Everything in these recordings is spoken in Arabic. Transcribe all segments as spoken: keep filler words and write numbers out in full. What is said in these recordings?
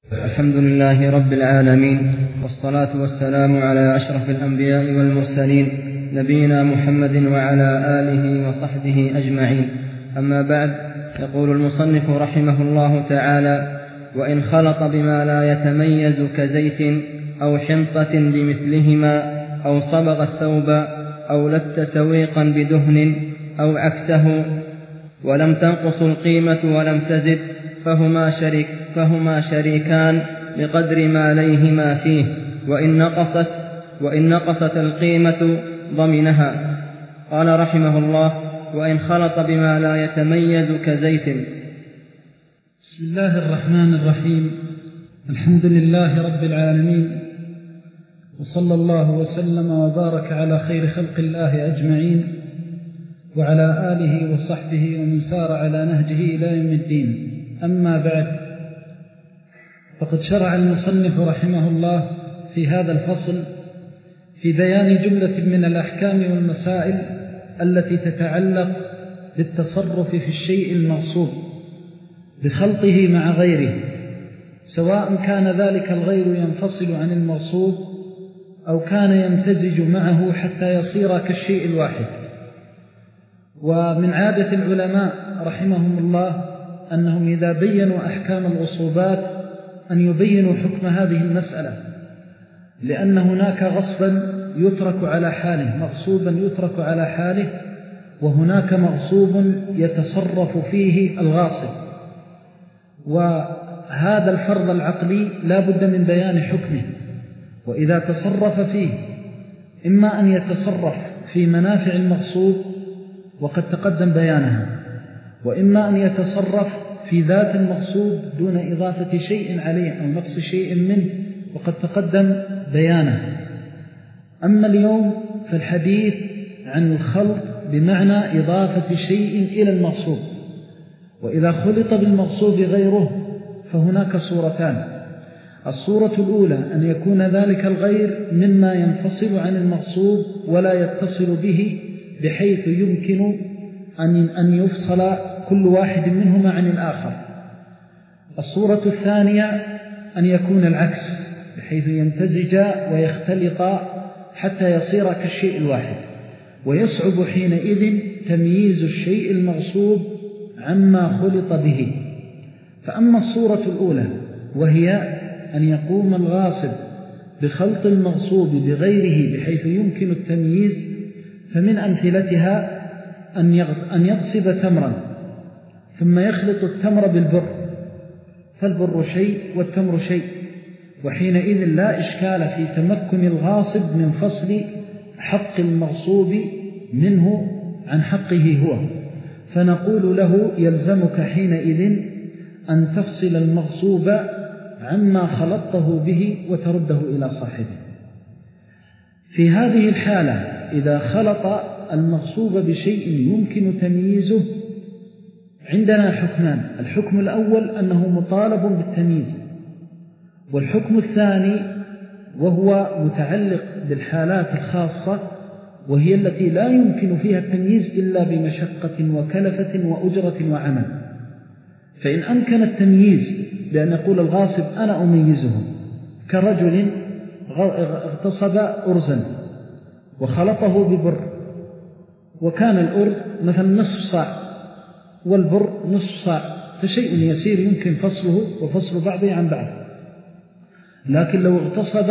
الحمد لله رب العالمين، والصلاة والسلام على أشرف الأنبياء والمرسلين، نبينا محمد وعلى آله وصحبه أجمعين. أما بعد، يقول المصنف رحمه الله تعالى: وإن خلط بما لا يتميز كزيت أو حنطة بمثلهما، أو صبغ الثوب، أو لت سويقا بدهن، أو عكسه، ولم تنقص القيمة ولم تزد، فهما, شريك فهما شريكان بقدر ما ليهما فيه، وإن نقصت, وإن نقصت القيمة ضمنها. قال رحمه الله: وإن خلط بما لا يتميز كزيت. بسم الله الرحمن الرحيم. الحمد لله رب العالمين، وصلى الله وسلم وبارك على خير خلق الله أجمعين، وعلى آله وصحبه ومن سار على نهجه إلى يوم الدين. أما بعد، فقد شرع المصنف رحمه الله في هذا الفصل في بيان جملة من الأحكام والمسائل التي تتعلق بالتصرف في الشيء المغصوب بخلطه مع غيره، سواء كان ذلك الغير ينفصل عن المغصوب أو كان يمتزج معه حتى يصير كالشيء الواحد. ومن عادة العلماء رحمهم الله أنهم إذا بينوا أحكام الغصوبات أن يبينوا حكم هذه المسألة، لأن هناك غصبا يترك على حاله، مغصوبا يترك على حاله، وهناك مغصوب يتصرف فيه الغاصب. وهذا الفرض العقلي لا بد من بيان حكمه، وإذا تصرف فيه إما أن يتصرف في منافع المغصوب وقد تقدم بيانها، وإما أن يتصرف في ذات المغصوب دون إضافة شيء عليه أو نقص شيء منه وقد تقدم بيانه. أما اليوم فالحديث عن الخلط بمعنى إضافة شيء إلى المغصوب. وإذا خلط بالمغصوب غيره فهناك صورتان: الصورة الأولى أن يكون ذلك الغير مما ينفصل عن المغصوب ولا يتصل به بحيث يمكن أن يفصل كل واحد منهما عن الآخر. الصورة الثانية أن يكون العكس، بحيث يمتزج ويختلط حتى يصير كالشيء الواحد، ويصعب حينئذ تمييز الشيء المغصوب عما خلط به. فأما الصورة الأولى وهي أن يقوم الغاصب بخلط المغصوب بغيره بحيث يمكن التمييز، فمن أمثلتها أن يغصب تمرا ثم يخلط التمر بالبر، فالبر شيء والتمر شيء، وحينئذ لا إشكال في تمكن الغاصب من فصل حق المغصوب منه عن حقه هو، فنقول له: يلزمك حينئذ أن تفصل المغصوب عما خلطته به وترده إلى صاحبه. في هذه الحالة إذا خلط المغصوب بشيء يمكن تمييزه عندنا حكمان: الحكم الأول أنه مطالب بالتمييز، والحكم الثاني وهو متعلق بالحالات الخاصة وهي التي لا يمكن فيها التمييز إلا بمشقة وكلفة وأجرة وعمل. فإن أمكن التمييز بأن يقول الغاصب: أنا أميزه، كرجل اغتصب أرزا وخلطه ببر، وكان الأرز مثلا نصف صاع والبر نصف صاع، فشيء يسير يمكن فصله وفصل بعضه عن بعض. لكن لو اغتصب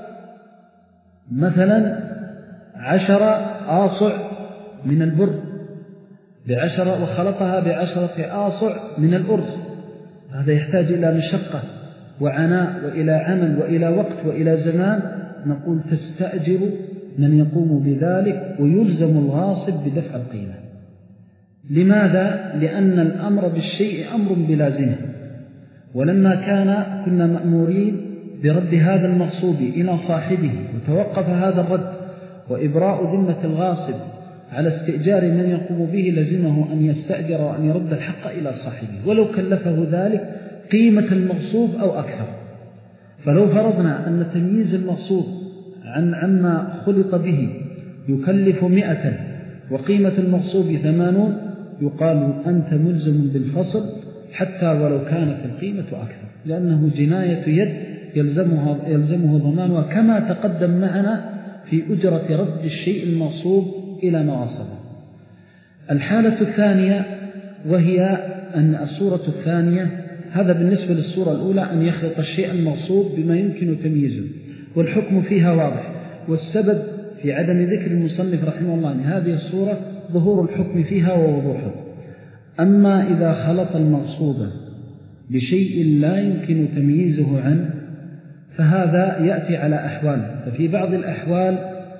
مثلا عشر آصع من البر بعشرة وخلطها بعشرة آصع من الأرز، هذا يحتاج إلى مشقة وعناء وإلى عمل وإلى وقت وإلى زمان. نقول: تستأجر من يقوم بذلك ويلزم الغاصب بدفع القيمة. لماذا؟ لأن الأمر بالشيء أمر بلازمه، ولما كان كنا مأمورين برد هذا المغصوب إلى صاحبه وتوقف هذا الرد وإبراء ذمة الغاصب على استئجار من يقوم به، لزمه أن يستأجر وأن يرد الحق إلى صاحبه ولو كلفه ذلك قيمة المغصوب أو أكثر. فلو فرضنا أن تمييز المغصوب عن عما خلط به يكلف مئة وقيمة المغصوب ثمانون، يقال: أنت ملزم بالفصل حتى ولو كانت القيمة أكثر. لأنه جناية يد يلزمها يلزمه ضمانها كما تقدم معنا في أجرة رد الشيء المغصوب إلى مغاصبه. الحالة الثانية وهي أن الصورة الثانية، هذا بالنسبة للصورة الأولى، أن يخلط الشيء المغصوب بما يمكن تمييزه، والحكم فيها واضح. والسبب في عدم ذكر المصنف رحمه الله أن هذه الصورة ظهور الحكم فيها ووضوحه. أما إذا خلط المغصوب بشيء لا يمكن تمييزه عنه فهذا يأتي على أحوال. ففي بعض الأحوال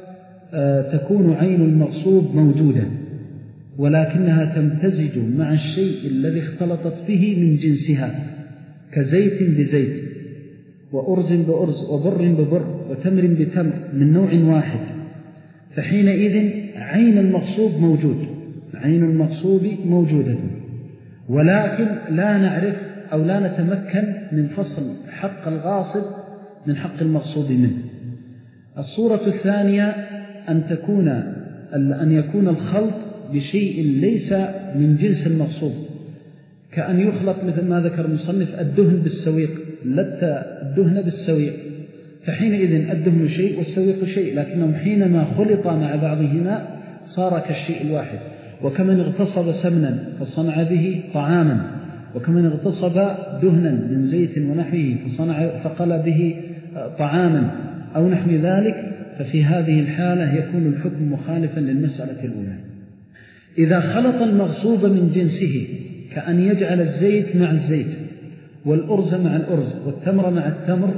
تكون عين المغصوب موجودة ولكنها تمتزج مع الشيء الذي اختلطت به من جنسها، كزيت بزيت وأرز بأرز وبر ببر وتمر بتمر من نوع واحد، فحينئذ عين المغصوب موجود عين المغصوب موجودة، ولكن لا نعرف أو لا نتمكن من فصل حق الغاصب من حق المغصوب منه. الصورة الثانية أن تكون أن يكون الخلط بشيء ليس من جنس المغصوب، كأن يخلط مثل ما ذكر المصنف الدهن بالسويق، لت الدهن بالسويق، فحينئذ الدهن شيء والسويق شيء، لكنهم حينما خلطا مع بعضهما صار كالشيء الواحد. وكمن اغتصب سمنا فصنع به طعاما، وكمن اغتصب دهنا من زيت ونحوه فصنع فقل به طعاما أو نحو ذلك، ففي هذه الحالة يكون الحكم مخالفا للمسألة الأولى. إذا خلط المغصوب من جنسه كأن يجعل الزيت مع الزيت والأرز مع الأرز والتمر مع التمر،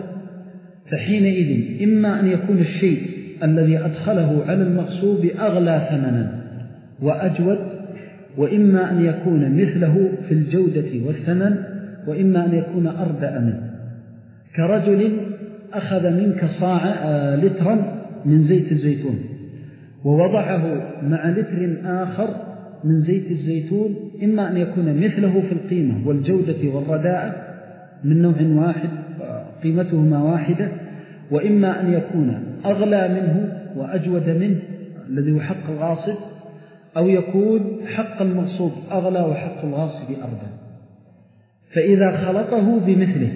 فحينئذ إما أن يكون الشيء الذي أدخله على المغصوب أغلى ثمنا وأجود، وإما أن يكون مثله في الجودة والثمن، وإما أن يكون أردأ منه. كرجل أخذ منك صاع لترا من زيت الزيتون ووضعه مع لتر آخر من زيت الزيتون، إما أن يكون مثله في القيمة والجودة والرداءة من نوع واحد قيمتهما واحدة، وإما أن يكون أغلى منه وأجود منه الذي هو حق الغاصب، أو يكون حق المغصوب أغلى وحق الغاصب أرضا. فإذا خلطه بمثله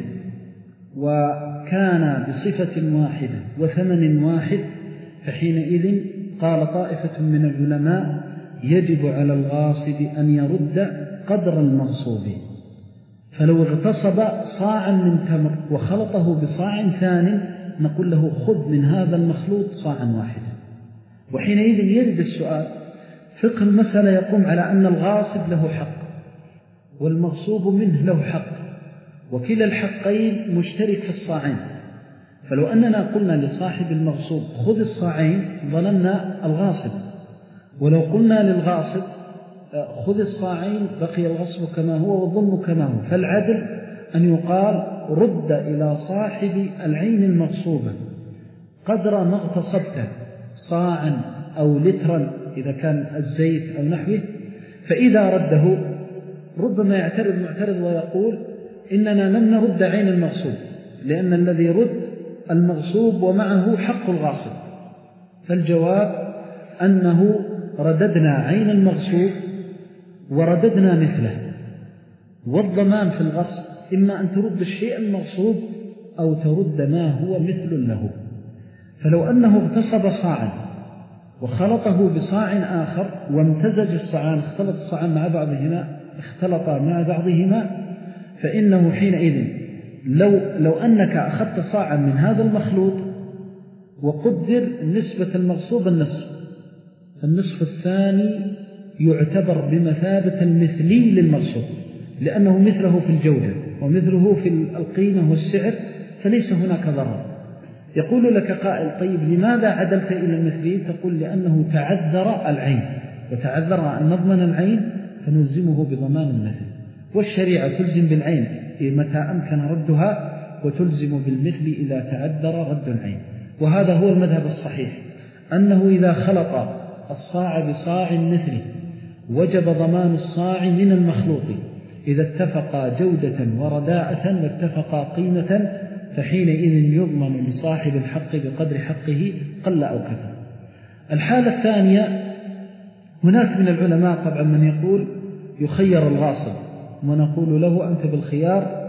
وكان بصفة واحدة وثمن واحد، فحينئذ قال طائفة من العلماء يجب على الغاصب أن يرد قدر المغصوب. فلو اغتصب صاعا من تمر وخلطه بصاع ثاني نقول له خذ من هذا المخلوط صاعا واحدا. وحينئذ يرد السؤال، فقه المسألة يقوم على أن الغاصب له حق والمغصوب منه له حق، وكلا الحقين مشترك في الصاعين. فلو أننا قلنا لصاحب المغصوب خذ الصاعين ظلمنا الغاصب، ولو قلنا للغاصب خذ الصاعين بقي الغصب كما هو والظلم كما هو. فالعدل أن يقال رد إلى صاحب العين المغصوبة قدر ما اغتصبته صاعا أو لترا إذا كان الزيت أو نحوه. فإذا رده ربما يعترض معترض ويقول إننا لم نرد عين المغصوب، لأن الذي رد المغصوب ومعه حق الغاصب. فالجواب أنه رددنا عين المغصوب ورددنا مثله. والضمان في الغصب إما أن ترد الشيء المغصوب أو ترد ما هو مثل له. فلو أنه اغتصب صاعا وخلطه بصاع آخر وامتزج الصاعان، اختلط الصاعان مع بعضهما اختلطا مع بعضهما، فإنه حينئذ لو, لو أنك أخذت صاعا من هذا المخلوط وقدر نسبة المغصوب النصف، النصف الثاني يعتبر بمثابة المثلي للمغصوب، لأنه مثله في الجودة ومثله في القيمة والسعر، فليس هناك ضرر. يقول لك قائل طيب لماذا عدلت إلى المثلي؟ تقول لأنه تعذر العين، وتعذر أن نضمن العين فنلزمه بضمان المثل، والشريعة تلزم بالعين متى أمكن ردها وتلزم بالمثل إذا تعذر رد العين. وهذا هو المذهب الصحيح، أنه إذا خلط الصاع بصاع مثله وجب ضمان الصاع من المخلوط إذا اتفقا جودة ورداءة واتفقا قيمة، فحينئذ يضمن لصاحب الحق بقدر حقه قل أو كثر. الحالة الثانية، هناك من العلماء طبعا من يقول يخير الغاصب، ونقول له أنت بالخيار،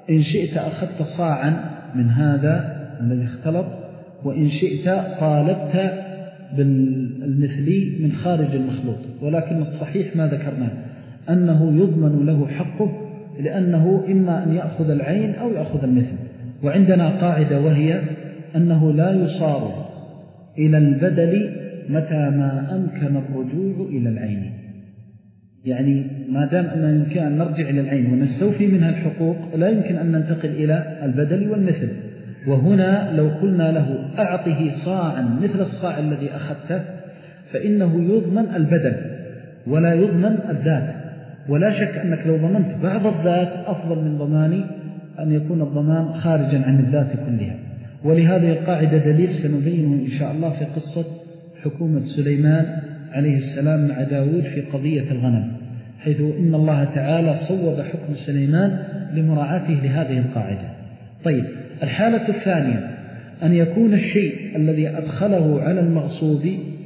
إن شئت أخذت صاعا من هذا الذي اختلط، وإن شئت طالبت بالمثلي من خارج المخلوط. ولكن الصحيح ما ذكرناه أنه يضمن له حقه، لأنه إما أن يأخذ العين أو يأخذ المثل. وعندنا قاعدة وهي أنه لا يصار إلى البدل متى ما أمكن الرجوع إلى العين. يعني ما دام أننا يمكن أن نرجع إلى العين ونستوفي منها الحقوق، لا يمكن أن ننتقل إلى البدل والمثل. وهنا لو قلنا له أعطه صاعا مثل الصاع الذي أخذته، فإنه يضمن البدل ولا يضمن الذات. ولا شك أنك لو ضمنت بعض الذات أفضل من ضمان أن يكون الضمان خارجا عن الذات كلها. ولهذه القاعدة دليل سنبينه إن شاء الله في قصة حكومة سليمان عليه السلام مع داود في قضية الغنم، حيث إن الله تعالى صوب حكم سليمان لمراعاته لهذه القاعدة. طيب، الحالة الثانية أن يكون الشيء الذي أدخله على المغصوب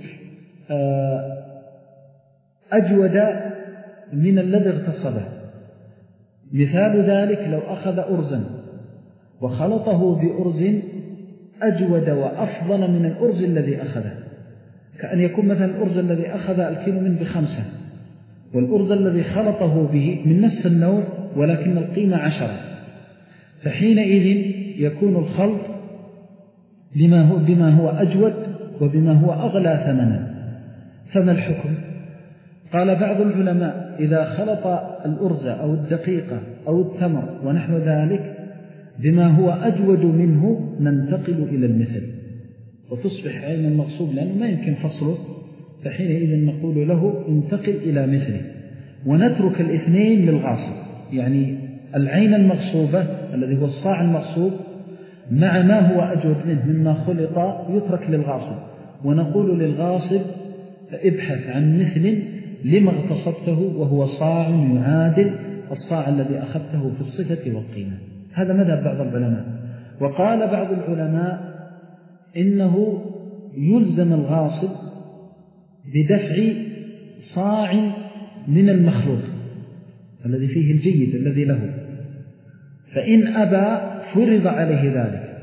أجود من الذي اغتصبه. مثال ذلك لو أخذ أرزا وخلطه بأرز أجود وأفضل من الأرز الذي أخذه، كأن يكون مثلا الأرز الذي أخذ الكيلو من بخمسة، والأرز الذي خلطه به من نفس النوع ولكن القيمة عشرة، فحينئذ يكون الخلط بما هو, بما هو أجود وبما هو أغلى ثمنا. فما الحكم؟ قال بعض العلماء إذا خلط الأرز أو الدقيقة أو التمر ونحو ذلك بما هو أجود منه ننتقل إلى المثل، وتصبح عين المغصوب لأنه ما يمكن فصله، فحينئذ نقول له انتقل إلى مثله، ونترك الاثنين للغاصب. يعني العين المغصوبة الذي هو الصاع المغصوب مع ما هو أجود منه مما خلط يترك للغاصب، ونقول للغاصب ابحث عن مثل لما اغتصبته وهو صاع يعادل الصاع الذي أخذته في الصفة والقيمة. هذا مذهب بعض العلماء. وقال بعض العلماء إنه يلزم الغاصب بدفع صاع من المخلوط الذي فيه الجيد الذي له، فإن أبى فرض عليه ذلك.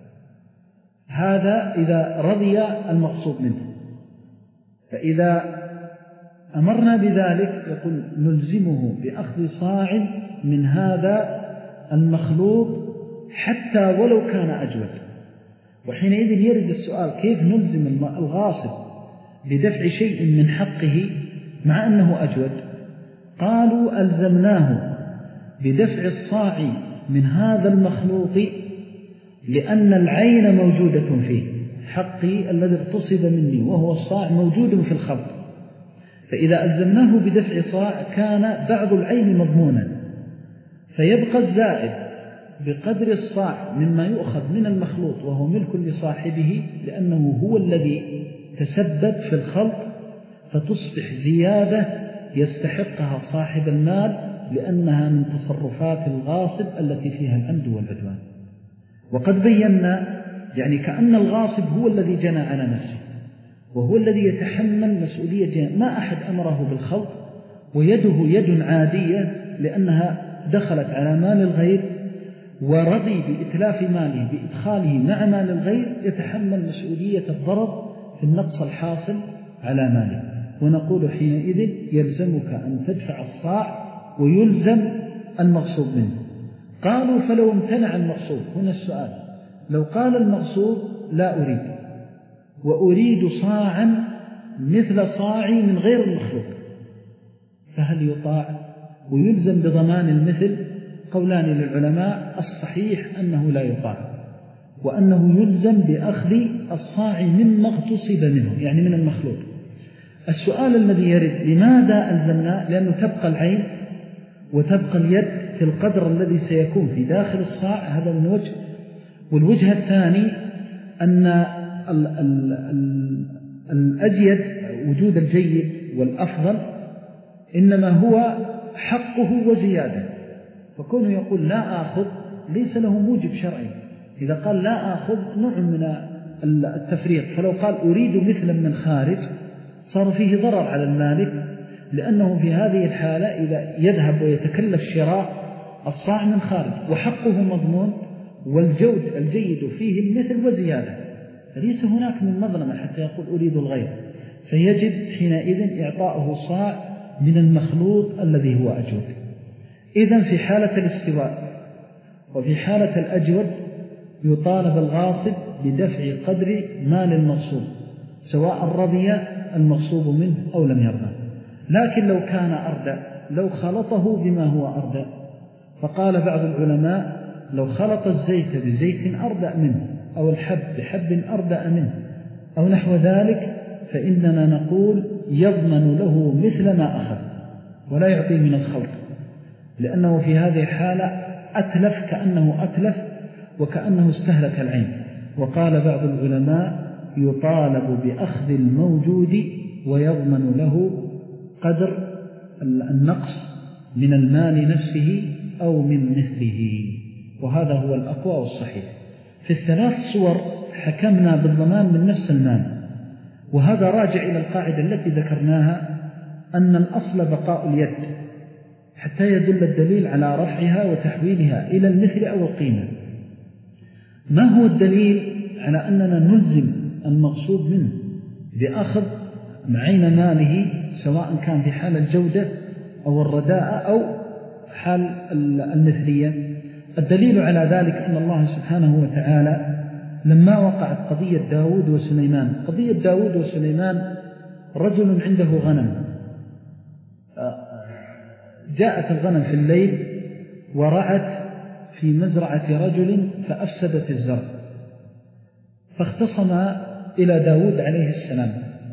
هذا إذا رضي المغصوب منه. فإذا أمرنا بذلك يقول نلزمه بأخذ صاع من هذا المخلوط حتى ولو كان أجود. وحينئذ يرد السؤال كيف نلزم الغاصب بدفع شيء من حقه مع أنه أجود؟ قالوا ألزمناه بدفع الصاع من هذا المخلوط لأن العين موجودة فيه، حقي الذي اغتصب مني وهو الصاع موجود في الخلط، فإذا ألزمناه بدفع صاع كان بعض العين مضمونا، فيبقى الزائد بقدر الصاع مما يؤخذ من المخلوط وهو ملك لصاحبه لأنه هو الذي تسبب في الخلط، فتصبح زيادة يستحقها صاحب المال لأنها من تصرفات الغاصب التي فيها العمد والعدوان. وقد بينا يعني كأن الغاصب هو الذي جنى على نفسه وهو الذي يتحمل مسؤولية جنى. ما أحد أمره بالخلط ويده يد عادية لأنها دخلت على مال الغير ورضي بإتلاف ماله بإدخاله مع مال الغير، يتحمل مسؤولية الضرر في النقص الحاصل على ماله. ونقول حينئذ يلزمك أن تدفع الصاع ويلزم المغصوب منه. قالوا فلو امتنع المغصوب، هنا السؤال، لو قال المغصوب لا أريد وأريد صاعا مثل صاعي من غير المخلوق، فهل يطاع ويلزم بضمان المثل؟ قولان للعلماء، الصحيح أنه لا يطاع، وأنه يلزم بأخذ الصاع مما اغتصب منه يعني من المخلوق. السؤال الذي يرد لماذا ألزمنا؟ لأنه تبقى العين وتبقى اليد في القدر الذي سيكون في داخل الصاع، هذا من وجه. والوجه الثاني أن ال ال ال الأزيد وجود الجيد والأفضل إنما هو حقه وزيادة، فكونه يقول لا آخذ ليس له موجب شرعي. إذا قال لا آخذ نوع من التفريط، فلو قال أريد مثلا من خارج صار فيه ضرر على المالك، لأنه في هذه الحالة إذا يذهب ويتكلف شراء الصاع من خارج وحقه مضمون، والجود الجيد فيه المثل وزيادة، فليس هناك من مظلمة حتى يقول أريد الغير، فيجب حينئذ إعطاؤه صاع من المخلوط الذي هو أجود. إذن في حالة الاستواء وفي حالة الأجود يطالب الغاصب بدفع قدر مال المغصوب سواء رضي المغصوب منه أو لم يرضى. لكن لو كان أردى، لو خلطه بما هو أردى، فقال بعض العلماء لو خلط الزيت بزيت أردى منه أو الحب بحب أردى منه أو نحو ذلك، فإننا نقول يضمن له مثل ما أخذ ولا يعطيه من الخلط، لأنه في هذه الحالة أتلف، كأنه أتلف وكأنه استهلك العين. وقال بعض العلماء يطالب بأخذ الموجود ويضمن له قدر النقص من المال نفسه أو من مثله، وهذا هو الأقوى والصحيح. في الثلاث صور حكمنا بالضمان من نفس المال، وهذا راجع إلى القاعدة التي ذكرناها أن الأصل بقاء اليد حتى يدل الدليل على رفعها وتحويلها إلى المثل أو القيمة. ما هو الدليل على أننا نلزم المغصوب منه بأخذ عين ماله سواء كان في حال الجودة أو الرداء أو حال المثلية؟ الدليل على ذلك أن الله سبحانه وتعالى لما وقعت قضية داود وسليمان، قضية داود وسليمان رجل عنده غنم، جاءت الغنم في الليل ورعت في مزرعة رجل فأفسدت الزرع، فاختصم إلى داود عليه السلام،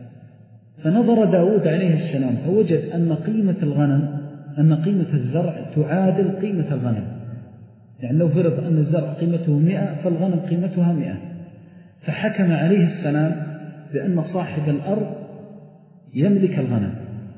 فنظر داود عليه السلام فوجد أن قيمة الغنم أن قيمة الزرع تعادل قيمة الغنم، يعني لو فرض أن الزرع قيمته مئة فالغنم قيمتها مئة، فحكم عليه السلام بأن صاحب الأرض يملك الغنم،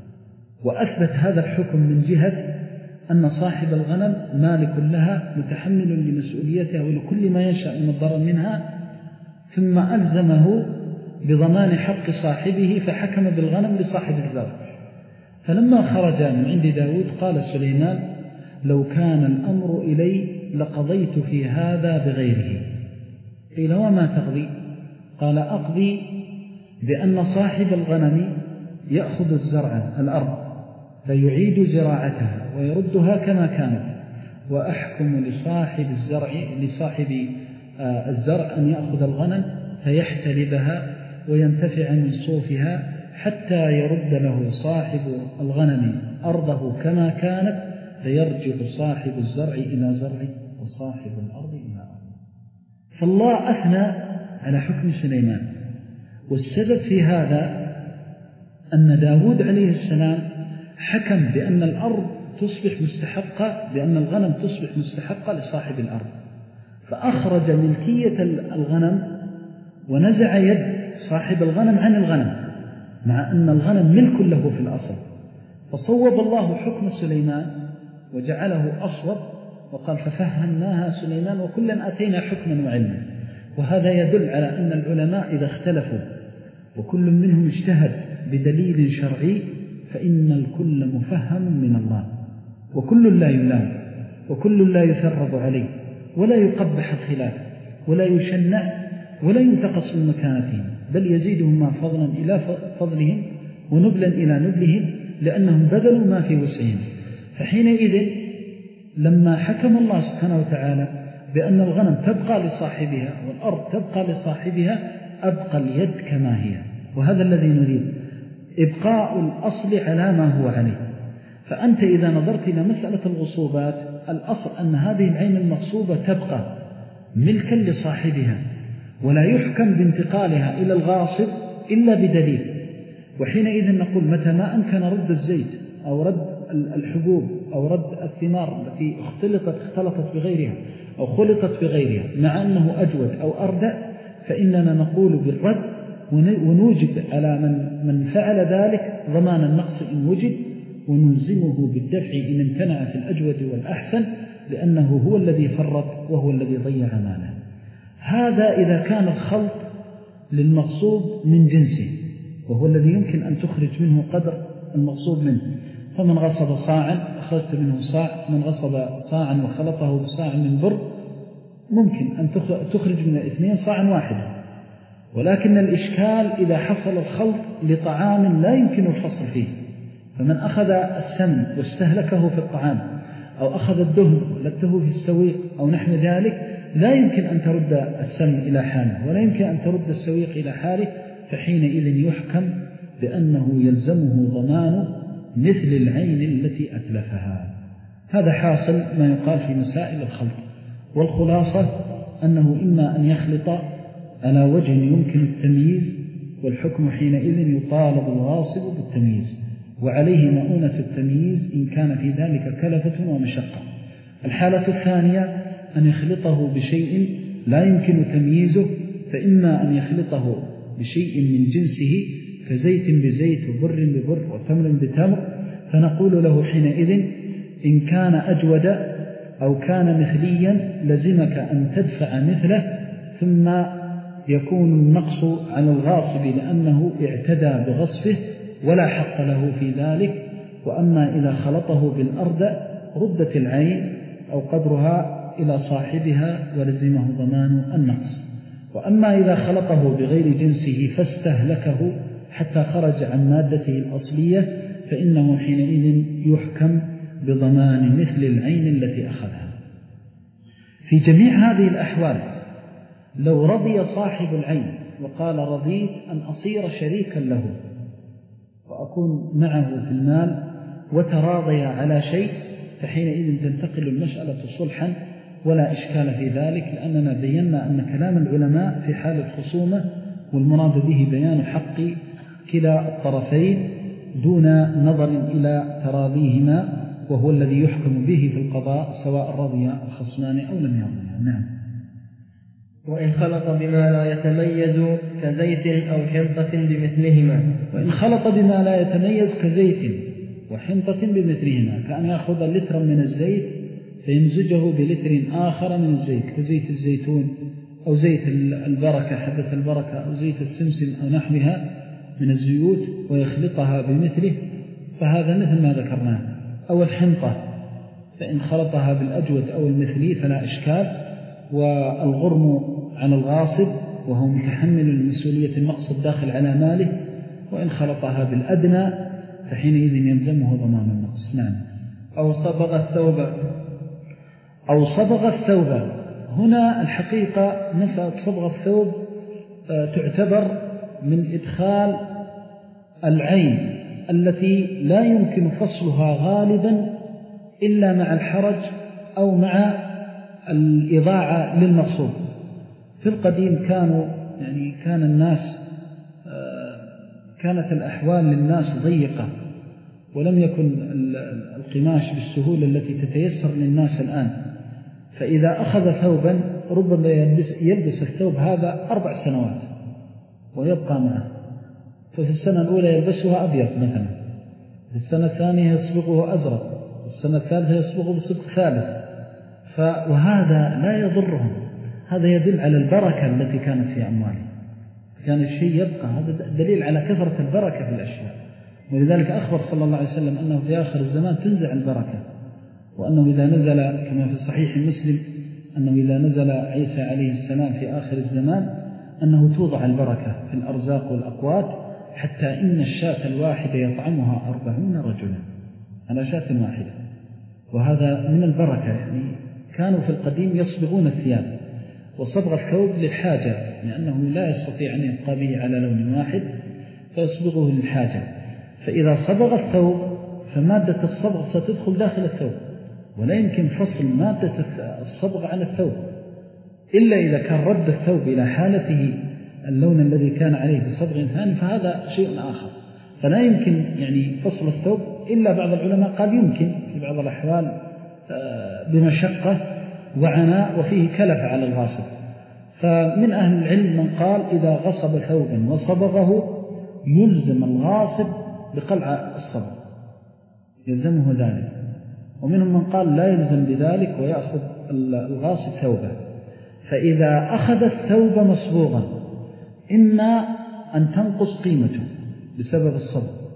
وأثبت هذا الحكم من جهة أن صاحب الغنم مالك لها متحمل لمسؤوليتها ولكل ما ينشأ من الضرر منها، ثم ألزمه بضمان حق صاحبه فحكم بالغنم لصاحب الزرع. فلما خرج من عند داود قال سليمان لو كان الأمر إلي لقضيت في هذا بغيره. قيل وما تقضي؟ قال أقضي بأن صاحب الغنم يأخذ الزرع الأرض فيعيد زراعتها ويردها كما كانت، وأحكم لصاحب الزرع لصاحب الزرع أن يأخذ الغنم فيحتلبها وينتفع من صوفها حتى يرد له صاحب الغنم أرضه كما كانت، فيرجع صاحب الزرع إلى زرعه وصاحب الأرض إلى أرضه. فالله أثنى على حكم سليمان، والسبب في هذا أن داود عليه السلام حكم بأن الأرض تصبح مستحقة، بأن الغنم تصبح مستحقة لصاحب الأرض، فأخرج ملكية الغنم ونزع يد صاحب الغنم عن الغنم، مع أن الغنم ملك له في الأصل. فصوب الله حكم سليمان وجعله أصوب، وقال ففهمناها سليمان وكلا أتينا حكما وعلما. وهذا يدل على أن العلماء إذا اختلفوا وكل منهم اجتهد بدليل شرعي فإن الكل مفهم من الله، وكل لا يلام وكل لا يثرب عليه ولا يقبح الخلاف ولا يشنع ولا ينتقص من مكانتهم، بل يزيدهم ما فضلا إلى فضلهم ونبلا إلى نبلهم، لأنهم بذلوا ما في وسعهم. فحينئذ لما حكم الله سبحانه وتعالى بأن الغنم تبقى لصاحبها والأرض تبقى لصاحبها، أبقى اليد كما هي، وهذا الذي نريد، إبقاء الأصل على ما هو عليه. فأنت إذا نظرت إلى مسألة الغصوبات، الأصل أن هذه العين المغصوبة تبقى ملكا لصاحبها، ولا يحكم بانتقالها إلى الغاصب إلا بدليل. وحينئذ نقول متى ما أمكن رد الزيت أو رد الحبوب أو رد الثمار التي اختلطت اختلطت بغيرها أو خلطت بغيرها مع أنه أجود أو أردأ، فإننا نقول بالرد ونوجب على من, من فعل ذلك ضمان النقص إن وجد، ونلزمه بالدفع إن امتنع في الأجود والأحسن، لأنه هو الذي فرط وهو الذي ضيع ماله. هذا إذا كان الخلط للمغصوب من جنسه، وهو الذي يمكن أن تخرج منه قدر المغصوب منه. فمن غصب صاعا أخذت منه صاع، من غصب صاعا وخلطه بصاع من بر ممكن أن تخرج من الاثنين صاعا واحدا. ولكن الإشكال إذا حصل الخلط لطعام لا يمكن الفصل فيه، فمن أخذ السمن واستهلكه في الطعام أو أخذ الدهن ولته في السويق أو نحو ذلك لا يمكن أن ترد السمن إلى حاله ولا يمكن أن ترد السويق إلى حاله، فحينئذ يحكم بأنه يلزمه ضمان مثل العين التي أتلفها. هذا حاصل ما يقال في مسائل الخلط. والخلاصة أنه إما أن يخلط على وجه يمكن التمييز، والحكم حينئذ يطالب الغاصب بالتمييز، وعليه مؤونة التمييز إن كان في ذلك كلفة ومشقة. الحالة الثانية أن يخلطه بشيء لا يمكن تمييزه، فإما أن يخلطه بشيء من جنسه كزيت بزيت وبر ببر وتمر بتمر، فنقول له حينئذ إن كان أجود أو كان مثليا لزمك أن تدفع مثله، ثم يكون النقص على الغاصب لأنه اعتدى بغصبه ولا حق له في ذلك. وأما إذا خلطه بالأرض ردت العين أو قدرها إلى صاحبها ولزمه ضمان النقص. وأما إذا خلطه بغير جنسه فاستهلكه حتى خرج عن مادته الأصلية فإنه حينئذ يحكم بضمان مثل العين التي أخذها. في جميع هذه الأحوال لو رضي صاحب العين وقال رضيت أن أصير شريكا له وأكون معه في المال وتراضي على شيء، فحينئذ تنتقل المسألة صلحا ولا إشكال في ذلك، لأننا بينا أن كلام العلماء في حال الخصومة والمراد به بيان حق كلا الطرفين دون نظر إلى تراضيهما، وهو الذي يحكم به في القضاء سواء رضي الخصمان أو لم يرضيا. نعم. وإن خلط بما لا يتميز كزيت أو حنطة بمثلهما وإن خلط بما لا يتميز كزيت وحنطة بمثلهما، كأن يأخذ لترا من الزيت فيمزجه بلتر آخر من الزيت كزيت الزيتون أو زيت البركة حبة البركة أو زيت السمسم أو نحوها من الزيوت ويخلطها بمثله، فهذا مثل ما ذكرناه. أو الحنطة فإن خلطها بالأجود أو المثلي فلا إشكال، والغرم على الغاصب وهو متحمل المسؤولية النقص الداخل على ماله، وإن خلطها بالأدنى فحينئذ يلزمه ضمان النقص. نعم. أو صبغ الثوب أو صبغ الثوب. هنا الحقيقة مسألة صبغ الثوب تعتبر من إدخال العين التي لا يمكن فصلها غالبا إلا مع الحرج أو مع الإضاعة للمقصود. في القديم كانوا يعني كان الناس كانت الأحوال للناس ضيقة ولم يكن القماش بالسهولة التي تتيسر للناس الآن، فإذا أخذ ثوبا ربما يلبس الثوب هذا أربع سنوات ويبقى معه، ففي السنة الأولى يلبسها أبيض مثلا، في السنة الثانية يصبغه أزرق، في السنة الثالثة يصبغه بصبغ ثالث، وهذا لا يضرهم. هذا يدل على البركة التي كانت في أموالهم، كان الشيء يبقى. هذا دليل على كثرة البركة في الأشياء، ولذلك أخبر صلى الله عليه وسلم أنه في آخر الزمان تنزع البركة، وأنه إذا نزل كما في صحيح مسلم أنه إذا نزل عيسى عليه السلام في آخر الزمان أنه توضع البركة في الأرزاق والأقوات، حتى إن الشاة الواحدة يطعمها أربعون رجلا على شاة واحدة، وهذا من البركة. يعني كانوا في القديم يصبغون الثياب، وصبغ الثوب للحاجة لأنه لا يستطيع أن يبقى به على لون واحد فيصبغه للحاجة. فإذا صبغ الثوب فمادة الصبغ ستدخل داخل الثوب، ولا يمكن فصل مادة الصبغ عن الثوب إلا إذا كان رد الثوب إلى حالته اللون الذي كان عليه بصبغ ثاني، فهذا شيء آخر. فلا يمكن يعني فصل الثوب إلا بعض العلماء قال يمكن في بعض الأحوال بمشقة وعناء وفيه كلف على الغاصب. فمن أهل العلم من قال إذا غصب ثوبا وصبغه يلزم الغاصب بقلع الصبغ، يلزمه ذلك. ومنهم من قال لا يلزم بذلك ويأخذ الغاصب ثوبه. فإذا أخذ الثوب مصبوغا إما أن تنقص قيمته بسبب الصبغ،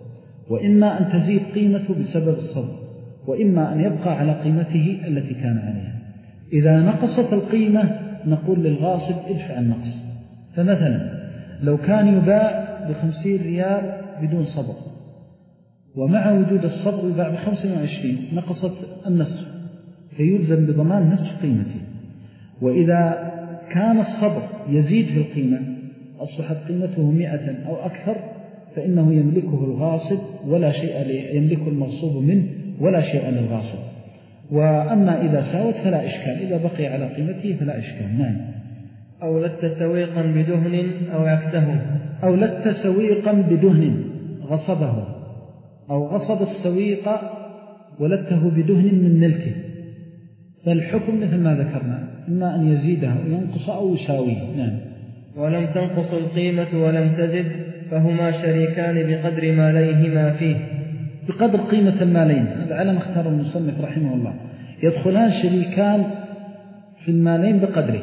وإما أن تزيد قيمته بسبب الصبر، وإما أن يبقى على قيمته التي كان عليها. إذا نقصت القيمة نقول للغاصب ادفع النقص. فمثلا لو كان يباع بخمسين ريال بدون صبر، ومع وجود الصبر يباع بخمسة وعشرين، نقصت النصف، فيلزم بضمان نصف قيمته. وإذا كان الصبر يزيد في القيمة أصبحت قيمته مئة أو أكثر، فإنه يملكه الغاصب ولا شيء يملكه المغصوب منه ولا شيء للغاصب. وأما إذا ساوت فلا إشكال، إذا بقي على قيمته فلا إشكال. نعم. أو لت سويقا بدهن أو عكسه. أو لت سويقا بدهن غصبه، أو غصب السويق ولته بدهن من ملكه، فالحكم مثل ما ذكرنا، إما أن يزيده أو ينقص أو يساويه. نعم. ولم تنقص القيمة ولم تزد فهما شريكان بقدر ماليهما فيه. بقدر قيمة المالين، هذا على ما اختار المصنف رحمه الله. يدخلان شريكان في المالين بقدره.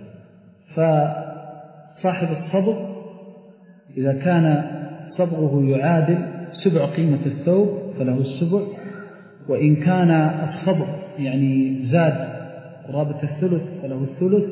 فصاحب الصبغ إذا كان صبغه يعادل سبع قيمة الثوب فله السبع، وإن كان الصبغ يعني زاد قرابة الثلث فله الثلث.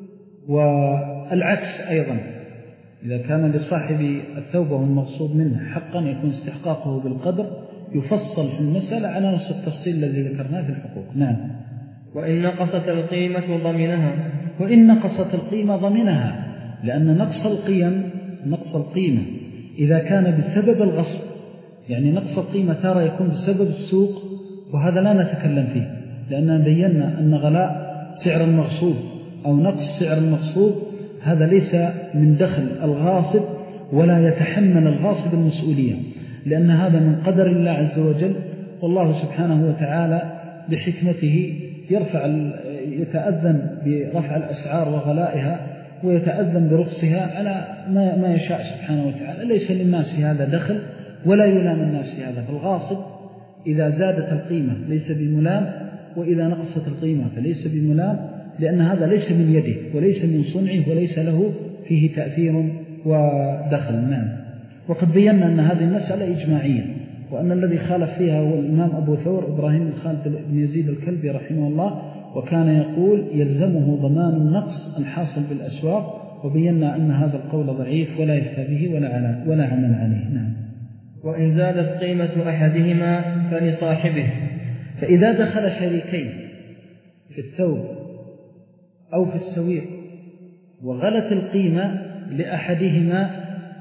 والعكس أيضا، إذا كان لصاحب الثوب والمغصوب منه حقا يكون استحقاقه بالقدر، يفصل في المسألة على نفس التفصيل الذي ذكرناه في الحقوق. نعم. وإن نقصت القيمة ضمنها. وإن نقصت القيمة ضمنها، لأن نقص القيم نقص القيمة إذا كان بسبب الغصب، يعني نقص القيمة ترى يكون بسبب السوق، وهذا لا نتكلم فيه، لأننا بينا أن غلاء سعر المغصوب أو نقص سعر المغصوب هذا ليس من دخل الغاصب، ولا يتحمل الغاصب المسؤولية، لأن هذا من قدر الله عز وجل. والله سبحانه وتعالى بحكمته يرفع يتأذن برفع الأسعار وغلائها، ويتأذن برخصها على ما يشاء سبحانه وتعالى. ليس للناس في هذا دخل، ولا يلام الناس في هذا. فالغاصب إذا زادت القيمة ليس بملام، وإذا نقصت القيمة فليس بملام، لأن هذا ليس من يده وليس من صنعه وليس له فيه تأثير ودخل. نعم. وقد بينا أن هذه المسألة إجماعية، وأن الذي خالف فيها هو الإمام أبو ثور إبراهيم بن خالد بن يزيد الكلبي رحمه الله، وكان يقول يلزمه ضمان النقص الحاصل بالأسواق. وبينا أن هذا القول ضعيف ولا يفتى به ولا ولا عمل عليه. نعم. وإن زادت قيمة أحدهما فلصاحبه. فإذا دخل شريكين في الثوب أو في السويق وغلت القيمة لأحدهما،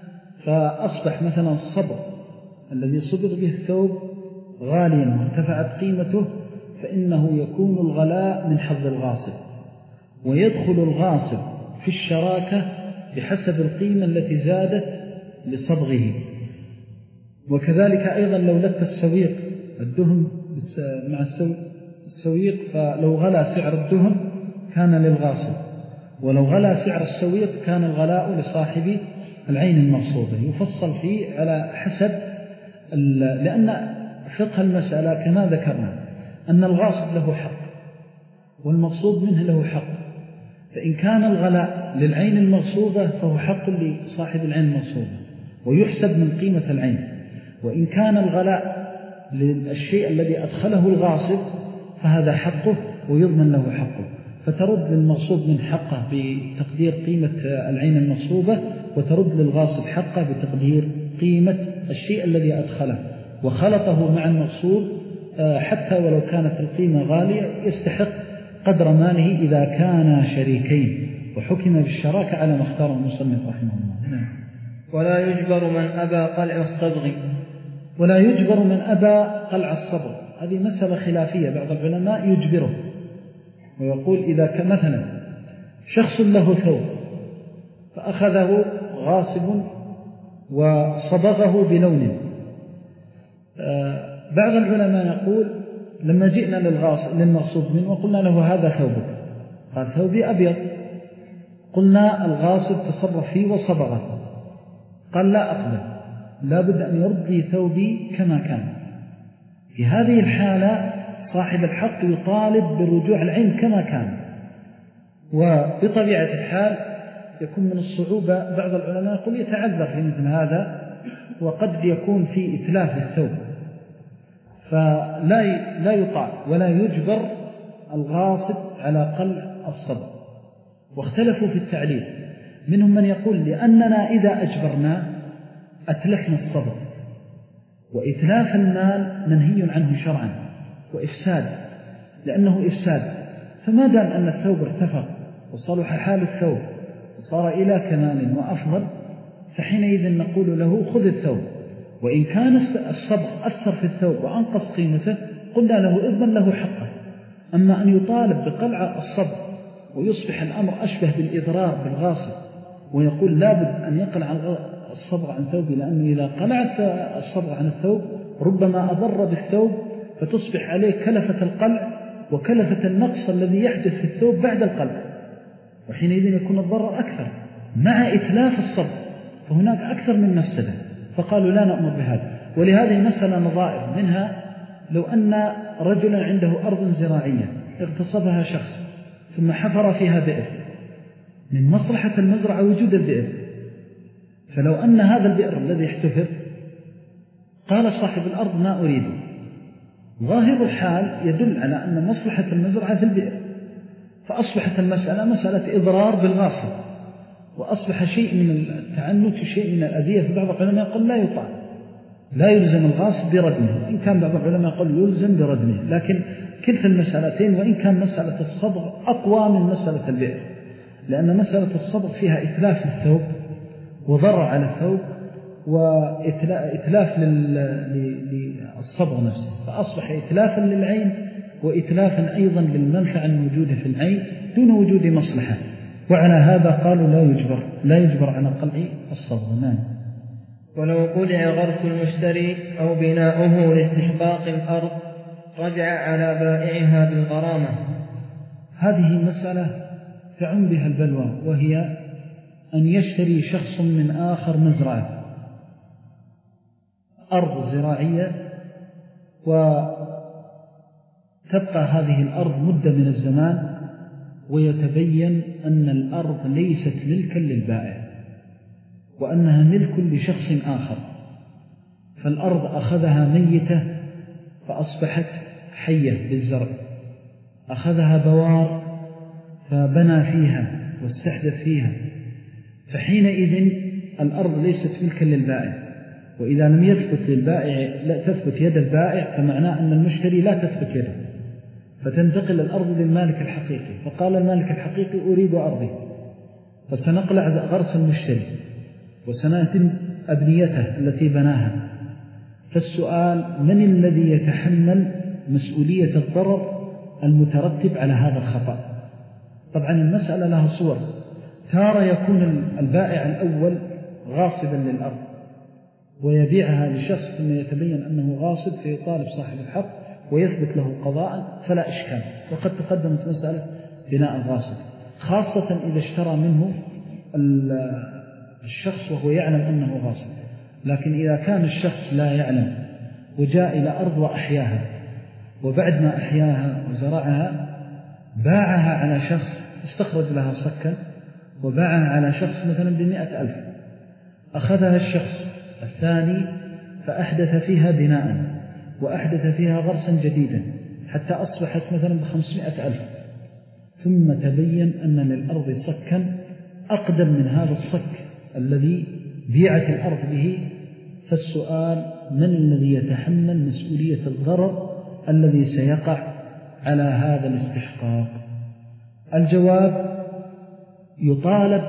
فأصبح مثلا الصبغ الذي صبغ به الثوب غاليا وارتفعت قيمته، فإنه يكون الغلاء من حظ الغاصب، ويدخل الغاصب في الشراكة بحسب القيمة التي زادت لصبغه. وكذلك أيضا لو لت السويق الدهن مع السويق، فلو غلا سعر الدهن كان للغاصب، ولو غلا سعر السويق كان الغلاء لصاحب العين المغصوبة. يفصل فيه على حسب، لأن فقه المسألة كما ذكرنا أن الغاصب له حق والمغصوب منه له حق، فإن كان الغلاء للعين المغصوبة فهو حق لصاحب العين المغصوبة ويحسب من قيمة العين، وإن كان الغلاء للشيء الذي أدخله الغاصب فهذا حقه ويضمن له حقه، فترد للمغصوب من حقه بتقدير قيمة العين المغصوبة، وترد للغاصب حقه بتقدير قيمة الشيء الذي أدخله وخلطه مع المغصوب، حتى ولو كانت القيمة غالية يستحق قدر ماله إذا كان شريكين. وحكم بالشراكة على ما اختار المصنف رحمه الله. نعم. ولا يجبر من أبى قلع الصبغ. ولا يجبر من أبى قلع الصبغ، هذه مسألة خلافية. بعض العلماء يجبره ويقول إذا مثلا شخص له ثوب فأخذه غاصب وصبغه بلون، بعض العلماء يقول لما جئنا للمغصوب منه وقلنا له هذا ثوبك، قال ثوبي أبيض، قلنا الغاصب تصرف فيه وصبغه، قال لا أقبل، لا بد أن يرد لي ثوبي كما كان. في هذه الحالة صاحب الحق يطالب بالرجوع العين كما كان، وبطبيعة الحال يكون من الصعوبة. بعض العلماء يقول يتعذر في مثل هذا وقد يكون في إتلاف الثوب، فلا لا يطاع ولا يجبر الغاصب على قلع الصبغ. واختلفوا في التعليل، منهم من يقول لأننا إذا أجبرنا أتلفنا الصبغ، وإتلاف المال منهي عنه شرعا وإفساد، لأنه إفساد، فما دام أن الثوب ارتفع وصلح حال الثوب وصار إلى كمال وأفضل، فحينئذ نقول له خذ الثوب. وإن كان الصبغ أثر في الثوب وأنقص قيمته قلنا له إذن له حقه. أما أن يطالب بقلع الصبغ ويصبح الأمر أشبه بالإضرار بالغاصب، ويقول لابد أن يقلع الصبغ عن ثوبه، لأنه إذا قلعت الصبغ عن الثوب ربما أضر بالثوب فتصبح عليه كلفة القلع وكلفة النقص الذي يحدث في الثوب بعد القلع، وحينئذ يكون الضرر أكثر مع إتلاف الصبغ، فهناك أكثر من مفسدة، فقالوا لا نأمر بهذا. ولهذه مسألة نظائر، منها لو أن رجلا عنده أرض زراعية اغتصبها شخص ثم حفر فيها بئر، من مصلحة المزرعة وجود البئر، فلو أن هذا البئر الذي احتفر قال صاحب الأرض ما أريده، ظاهر الحال يدل على أن مصلحة المزرعة في البئر، فأصبحت المسألة مسألة إضرار بالغاصب، وأصبح شيء من التعنت وشيء من الأذية. في بعض العلماء يقول لا يطاع، لا يلزم الغاصب بردمه، إن كان بعض العلماء يقول يلزم بردمه، لكن كلتا المسألتين، وإن كان مسألة الصبغ أقوى من مسألة البئر، لأن مسألة الصبغ فيها إتلاف للثوب وضرر على الثوب وإتلاف للصبغ نفسه، فأصبح إتلافا للعين وإتلافا أيضا للمنفعة الموجودة في العين دون وجود مصلحة. وعلى هذا قالوا لا يجبر لا يجبر على قلع الصبغ. نعم. ولو قلع غرس المشتري أو بناؤه لاستحقاق الأرض رجع على بائعها بالغرامة. هذه مسألة تعم بها البلوى، وهي أن يشتري شخص من آخر مزرعة أرض زراعية، وتبقى هذه الأرض مدة من الزمان، ويتبين أن الأرض ليست ملكا للبائع وأنها ملك لشخص آخر، فالأرض أخذها ميتة فأصبحت حية بالزرع، أخذها بوار فبنى فيها واستحدث فيها، فحينئذ الأرض ليست ملكا للبائع. وإذا لم يثبت للبائع لا تثبت يد البائع، فمعناه أن المشتري لا تثبت يده، فتنتقل الأرض للمالك الحقيقي. فقال المالك الحقيقي أريد أرضي، فسنقلع غرس المشتري وسنأتم أبنيته التي بناها. فالسؤال من الذي يتحمل مسؤولية الضرر المترتب على هذا الخطأ؟ طبعا المسألة لها صور، تارة يكون البائع الأول غاصبا للأرض ويبيعها لشخص ثم يتبين أنه غاصب فيطالب صاحب الحق ويثبت له قضاء فلا إشكال، وقد تقدمت مسألة بناء الغاصب، خاصة إذا اشترى منه الشخص وهو يعلم أنه غاصب. لكن إذا كان الشخص لا يعلم وجاء إلى أرض وأحياها، وبعد ما أحياها وزرعها باعها على شخص استخرج لها صكا وباعها على شخص مثلا بمئة ألف، أخذها الشخص الثاني فأحدث فيها بناء وأحدث فيها غرسا جديدا حتى أصبحت مثلا بخمسمائة ألف، ثم تبين أن للأرض صكا أقدم من هذا الصك الذي بيعت الأرض به. فالسؤال من الذي يتحمل مسؤولية الضرر الذي سيقع على هذا الاستحقاق؟ الجواب يطالب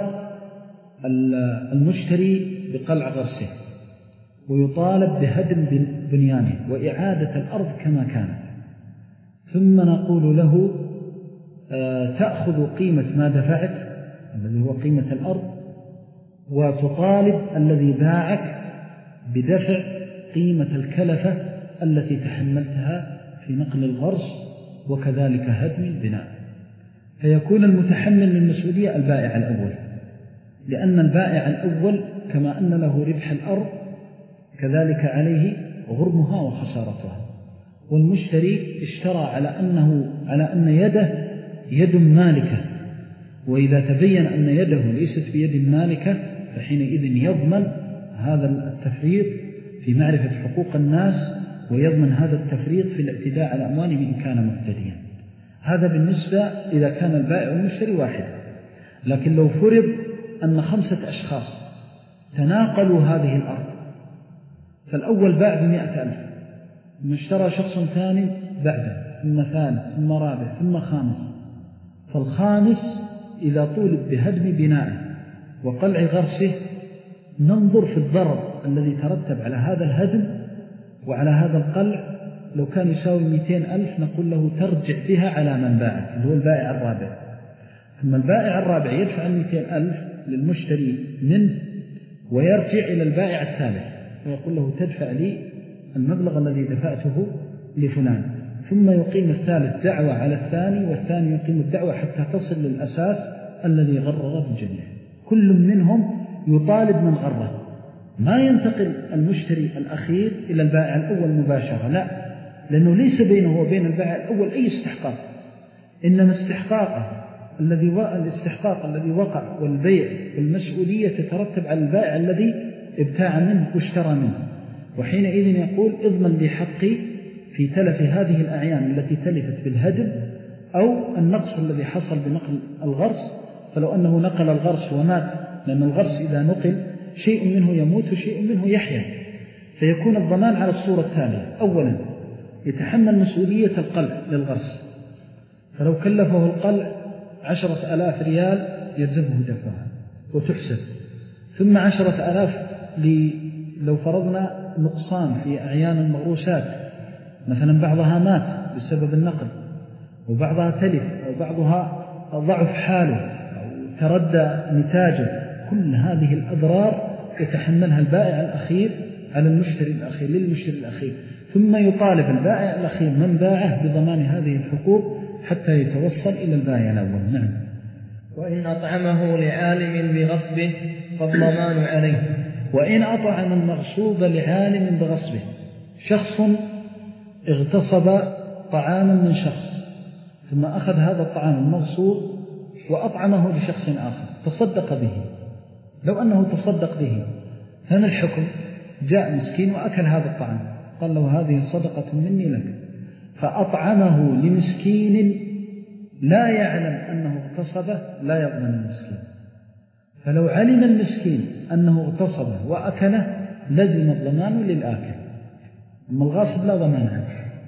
المشتري بقلع غرسه، ويطالب بهدم بنيانه وإعادة الأرض كما كانت، ثم نقول له تأخذ قيمة ما دفعت الذي هو قيمة الأرض، وتطالب الذي باعك بدفع قيمة الكلفة التي تحملتها في نقل الغرس وكذلك هدم البناء. فيكون المتحمل للمسؤولية البائع الأول، لأن البائع الأول كما أن له ربح الأرض كذلك عليه غرمها وخسارتها، والمشتري اشترى على أنه على أن يده يد مالكة، وإذا تبين أن يده ليست بيد مالكة فحينئذ يضمن هذا التفريط في معرفة حقوق الناس، ويضمن هذا التفريط في الاعتداء على أموالهم إن كان مفتريا. هذا بالنسبة إذا كان البائع والمشتري واحد. لكن لو فرض أن خمسة أشخاص تناقلوا هذه الأرض، فالأول باع بمئة ألف، ثم اشترى شخص ثاني بعده، ثم ثالث، ثم رابع، ثم خامس، فالخامس إذا طولب بهدم بنائه وقلع غرسه ننظر في الضرر الذي ترتب على هذا الهدم وعلى هذا القلع. لو كان يساوي مئتين ألف نقول له ترجع بها على من باعك، اللي هو البائع الرابع. ثم البائع الرابع يدفع المئتين ألف للمشتري منه ويرجع إلى البائع الثالث ويقول له تدفع لي المبلغ الذي دفعته لفلان. ثم يقيم الثالث دعوة على الثاني، والثاني يقيم الدعوة حتى تصل للأساس الذي غرر بالجميع. كل منهم يطالب من غره. ما ينتقل المشتري الأخير إلى البائع الأول مباشرة، لا، لأنه ليس بينه وبين البائع الأول أي استحقاق، إنما استحقاقه الذي و... الاستحقاق الذي وقع والبيع والمسؤولية تترتب على البائع الذي ابتاع منه واشترى منه. وحينئذ يقول اضمن لي حقي في تلف هذه الأعيان التي تلفت بالهدم أو النقص الذي حصل بنقل الغرس. فلو أنه نقل الغرس ومات، لأن الغرس إذا نقل شيء منه يموت وشيء منه يحيا، فيكون الضمان على الصورة التالية: أولا يتحمل مسؤولية القلع للغرس، فلو كلفه القلع عشرة آلاف ريال يلزمه دفعها وتحسب. ثم عشرة آلاف لو فرضنا نقصان في أعيان المغروسات، مثلا بعضها مات بسبب النقل، وبعضها تلف، أو بعضها ضعف حاله، أو تردى نتاجه، كل هذه الأضرار يتحملها البائع الأخير على المشتري الأخير للمشتري الأخير. ثم يطالب البائع الأخير من باعه بضمان هذه الحقوق حتى يتوصل إلى البائع الأول. نعم. وإن أطعمه لعالم بغصبه فالضمان عليه. وإن أطعم المغصوب لعالم بغصبه، شخص اغتصب طعاما من شخص ثم أخذ هذا الطعام المغصوب وأطعمه لشخص آخر، تصدق به. لو أنه تصدق به فما الحكم؟ جاء مسكين وأكل هذا الطعام، قال له هذه صدقة مني لك، فأطعمه لمسكين لا يعلم أنه اغتصبه، لا يضمن المسكين. فلو علم المسكين أنه اغتصبه وأكله لزم الضمان للآكل، أما الغاصب لا ضمان عنه.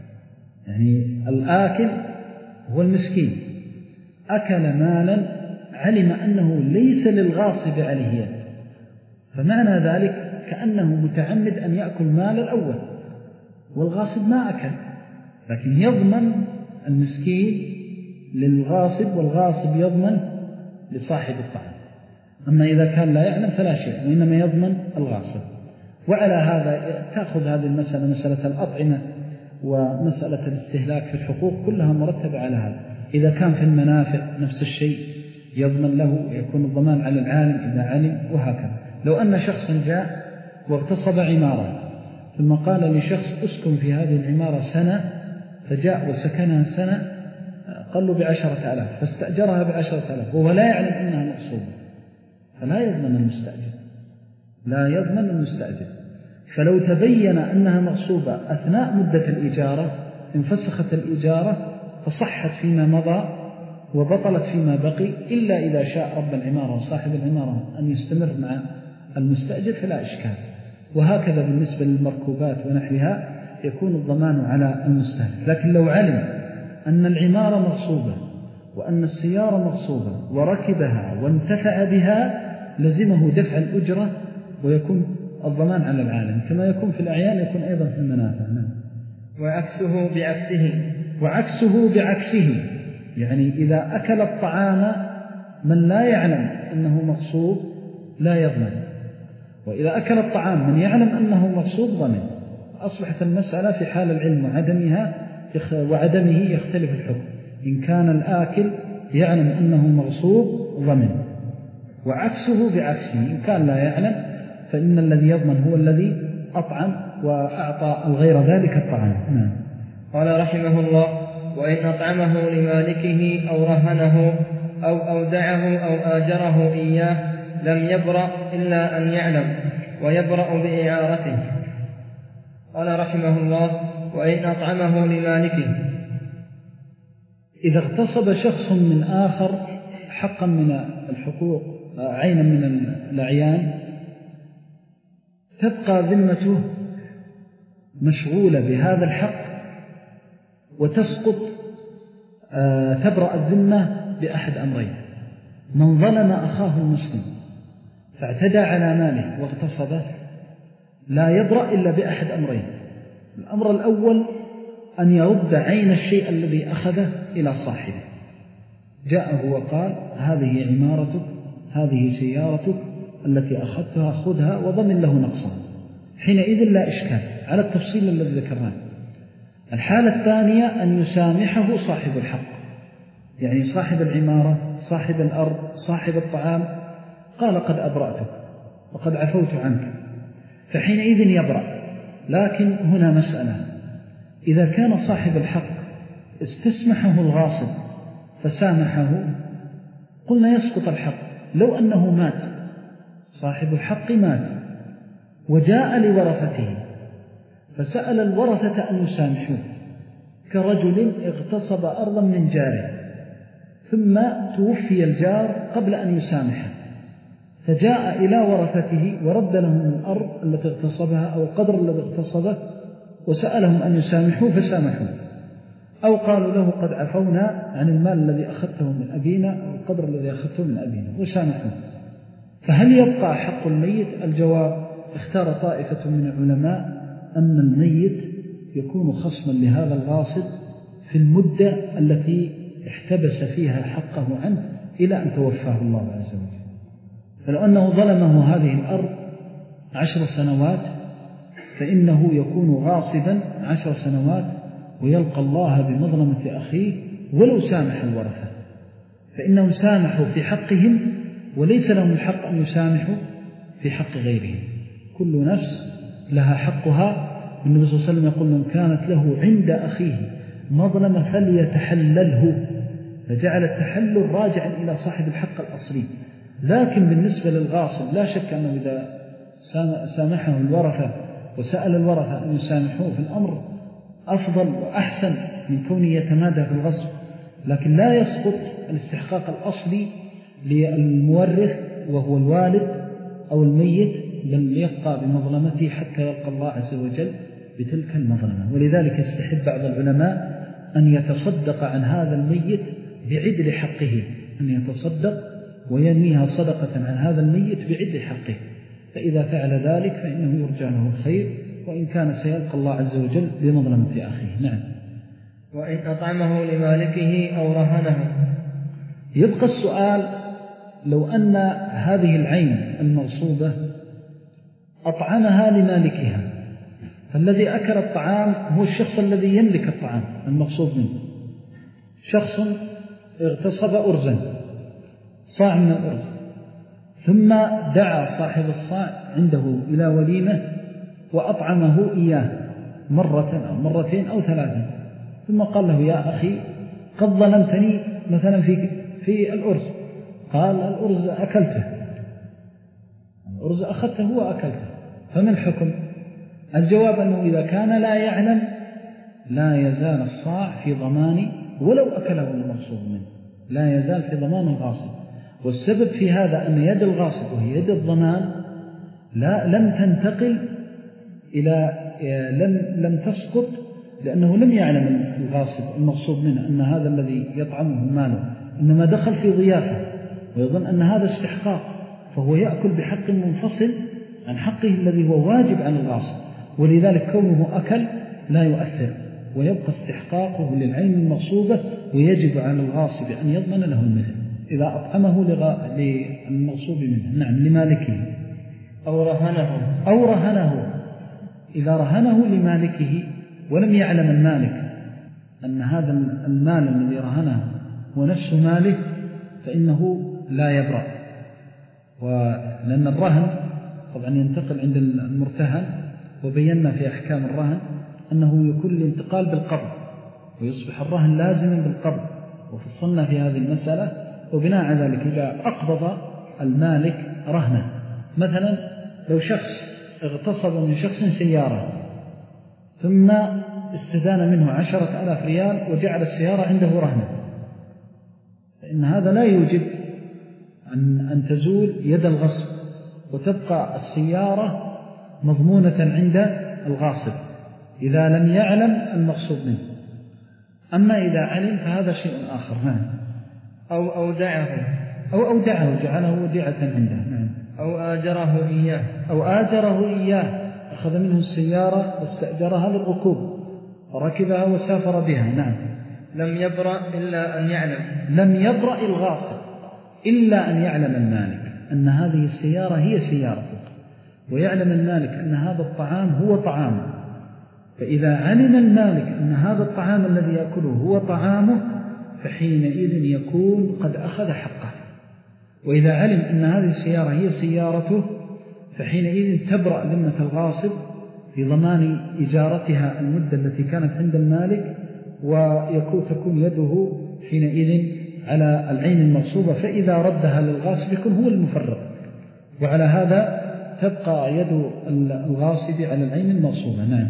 يعني الآكل هو المسكين أكل مالا علم أنه ليس للغاصب عليه يد، فمعنى ذلك كأنه متعمد أن يأكل مال الأول، والغاصب ما أكل، لكن يضمن المسكين للغاصب والغاصب يضمن لصاحب الطعام. أما إذا كان لا يعلم فلا شيء، وإنما يضمن الغاصب. وعلى هذا تأخذ هذه المسألة، مسألة الأطعمة ومسألة الاستهلاك في الحقوق كلها مرتبة على هذا. إذا كان في المنافع نفس الشيء يضمن له ويكون الضمان على العالم إذا علم، وهكذا. لو أن شخصا جاء واغتصب عمارة ثم قال لشخص أسكن في هذه العمارة سنة، فجاء وسكنها سنة، قال له بعشرة ألاف، فاستأجرها بعشرة ألاف وهو لا يعلم أنها مغصوبة، فلا يضمن المستأجر، لا يضمن المستأجر. فلو تبين أنها مغصوبة أثناء مدة الإجارة انفسخت الإجارة فصحت فيما مضى وبطلت فيما بقي، إلا إذا شاء رب العمارة وصاحب العمارة أن يستمر مع المستأجر فلا إشكال. وهكذا بالنسبة للمركوبات ونحوها يكون الضمان على المستهلك. لكن لو علم أن العمارة مغصوبة وأن السيارة مغصوبة وركبها وانتفع بها لزمه دفع الأجرة ويكون الضمان على العالم، كما يكون في الأعيان يكون أيضا في المنافع. وعكسه بعكسه. وعكسه بعكسه، يعني إذا أكل الطعام من لا يعلم أنه مغصوب لا يضمن، وإذا أكل الطعام من يعلم أنه مغصوب ضمن. أصبحت المسألة في حال العلم وعدمها وعدمه يختلف الحكم. إن كان الآكل يعلم أنه مغصوب ضمن، وعكسه بعكسه إن كان لا يعلم فإن الذي يضمن هو الذي أطعم وأعطى الغير ذلك الطعام. نعم. قال رحمه الله: وإن أطعمه لمالكه أو رهنه أو أودعه أو آجره إياه لم يبرأ إلا أن يعلم. ويبرأ بإعارته. قال رحمه الله: وإن أطعمه لمالكه. إذا اغتصب شخص من آخر حقا من الحقوق، عينا من الأعيان، تبقى ذمته مشغولة بهذا الحق وتسقط تبرأ الذمة بأحد أمرين: من ظلم أخاه المسلم فاعتدى على ماله واغتصبه لا يبرأ إلا بأحد أمرين. الأمر الأول أن يرد عين الشيء الذي أخذه إلى صاحبه، جاءه وقال: هذه عمارتك، هذه سيارتك التي أخذتها خذها وضمن له نقصها، حينئذ لا إشكال على التفصيل الذي ذكرناه. الحالة الثانية أن يسامحه صاحب الحق، يعني صاحب العمارة، صاحب الأرض، صاحب الطعام، قال: قد أبرأتك وقد عفوت عنك، فحينئذ يبرأ. لكن هنا مسألة: إذا كان صاحب الحق استسمحه الغاصب فسامحه قلنا يسقط الحق. لو أنه مات، صاحب الحق مات وجاء لورثته فسأل الورثة أن يسامحوه، كرجل اغتصب أرضا من جاره ثم توفي الجار قبل أن يسامحه، فجاء إلى ورثته ورد لهم الأرض التي اغتصبها أو القدر الذي اغتصبه وسألهم أن يسامحوه فسامحوه، أو قالوا له: قد عفونا عن المال الذي أخذته من أبينا أو القدر الذي أخذته من أبينا وسامحوه. فهل يبقى حق الميت؟ الجواب: اختار طائفة من العلماء أن الميت يكون خصما لهذا الغاصب في المدة التي احتبس فيها حقه عنه إلى أن توفاه الله عز وجل. فلو أنه ظلمه هذه الأرض عشر سنوات فإنه يكون غاصبا عشر سنوات ويلقى الله بمظلمة أخيه ولو سامح الورثة، فإنهم سامحوا في حقهم وليس لهم الحق أن يسامحوا في حق غيرهم. كل نفس لها حقها. النبي صلى الله عليه وسلم يقول: من كانت له عند أخيه مظلمة فليتحلله، فجعل التحلل راجعا إلى صاحب الحق الأصلي. لكن بالنسبة للغاصب لا شك أنه إذا سامحه الورثة وسأل الورثة أن يسامحوه في الأمر أفضل وأحسن من كونه يتمادى في الغصب، لكن لا يسقط الاستحقاق الأصلي للمورث وهو الوالد أو الميت، بل يبقى بمظلمته حتى يلقى الله عز وجل بتلك المظلمة. ولذلك يستحب بعض العلماء أن يتصدق عن هذا الميت بعدل حقه، أن يتصدق وينميها صدقة عن هذا الميت بعدل حقه، فإذا فعل ذلك فإنه يرجع له الخير، وإن كان سيلقى الله عز وجل بمظلمة أخيه. نعم. وإن أطعمه لمالكه أو رهنه. يبقى السؤال: لو أن هذه العين المغصوبة أطعمها لمالكها، فالذي أكل الطعام هو الشخص الذي يملك الطعام المغصوب منه. شخص اغتصب أرزا، صاع من الأرز، ثم دعا صاحب الصاع عنده إلى وليمة وأطعمه إياه مرة أو مرتين أو ثلاثة، ثم قال له: يا أخي قد ظلمتني مثلا في في الأرز. قال: الأرز أكلته، الأرز أخذته وأكلته، فما الحكم؟ الجواب أنه إذا كان لا يعلم لا يزال الصاع في ضمان ولو أكله المغصوب منه، لا يزال في ضمان الغاصب. والسبب في هذا أن يد الغاصب وهي يد الضمان لا لم تنتقل إلى لم لم تسقط، لأنه لم يعلم الغاصب المغصوب منه أن هذا الذي يطعمه ماله، إنما دخل في ضيافة ويظن أن هذا استحقاق، فهو يأكل بحق منفصل عن حقه الذي هو واجب عن الغاصب، ولذلك كونه أكل لا يؤثر ويبقى استحقاقه للعين المغصوبة، ويجب على الغاصب أن يضمن له المثل إذا أطعمه للمغصوب منه. نعم، لمالكه أو رهنه. أو رهنه إذا رهنه لمالكه ولم يعلم المالك أن هذا المال الذي رهنه هو نفس ماله فإنه لا يبرأ، ولأن الرهن طبعا ينتقل عند المرتهن، وبينا في أحكام الرهن أنه يكون الانتقال بالقبض ويصبح الرهن لازما بالقبض، وفصلنا في هذه المسألة. وبناء على ذلك إذا أقبض المالك رهنه، مثلا لو شخص اغتصب من شخص سيارة ثم استدان منه عشرة آلاف ريال وجعل السيارة عنده رهنة، فإن هذا لا يوجب أن, أن تزول يد الغصب وتبقى السيارة مضمونة عند الغاصب إذا لم يعلم المغصوب منه. أما إذا علم فهذا شيء آخر. نعم. أو أودعه أو أودعه جعله وديعة عنده. نعم. أو آجره إياه أو آجره إياه، أخذ منه السيارة واستأجرها للركوب وركبها وسافر بها. نعم. لم يبرأ إلا أن يعلم لم يبرأ الغاصب إلا أن يعلم المالك أن هذه السيارة هي سيارته، ويعلم المالك أن هذا الطعام هو طعامه. فإذا علم المالك أن هذا الطعام الذي يأكله هو طعامه فحينئذ يكون قد أخذ حقه. وإذا علم أن هذه السيارة هي سيارته فحينئذ تبرأ ذمة الغاصب في ضمان إجارتها المدة التي كانت عند المالك، ويكون تكون يده حينئذ على العين المغصوبة، فإذا ردها للغاصب يكون هو المفرط، وعلى هذا تبقى يد الغاصب على العين المغصوبة. نعم.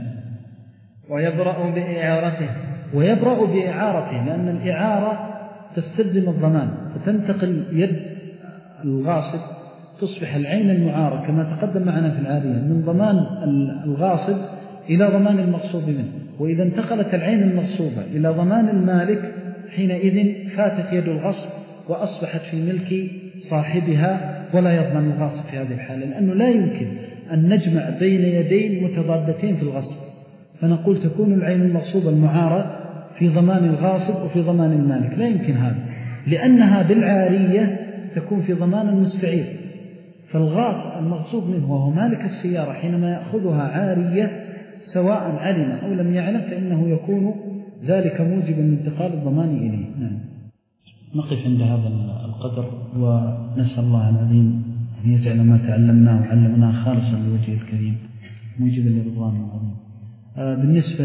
ويبرأ بإعارته ويبرأ بإعارته لأن الإعارة تستلزم الضمان، فتنتقل يد الغاصب تصبح العين المعارة كما تقدم معنا في العارية من ضمان الغاصب إلى ضمان المغصوب منه. وإذا انتقلت العين المغصوبة إلى ضمان المالك حينئذ فاتت يد الغصب وأصبحت في ملك صاحبها ولا يضمن الغاصب في هذه الحالة، لأنه لا يمكن أن نجمع بين يدين متضادتين في الغصب، فنقول تكون العين المغصوبة المعارة في ضمان الغاصب وفي ضمان المالك، لا يمكن هذا، لأنها بالعارية تكون في ضمان المستعير. فالغاصب المغصوب منه وهو مالك السيارة حينما يأخذها عارية سواء علم أو لم يعلم فإنه يكون ذلك موجبا من انتقال الضمان إليه. نعم. نقف عند هذا القدر ونسأل الله العظيم أن يجعل ما تعلمناه وعلمناه خالصا لوجهه الكريم موجبا لرضوانه العظيم. بالنسبة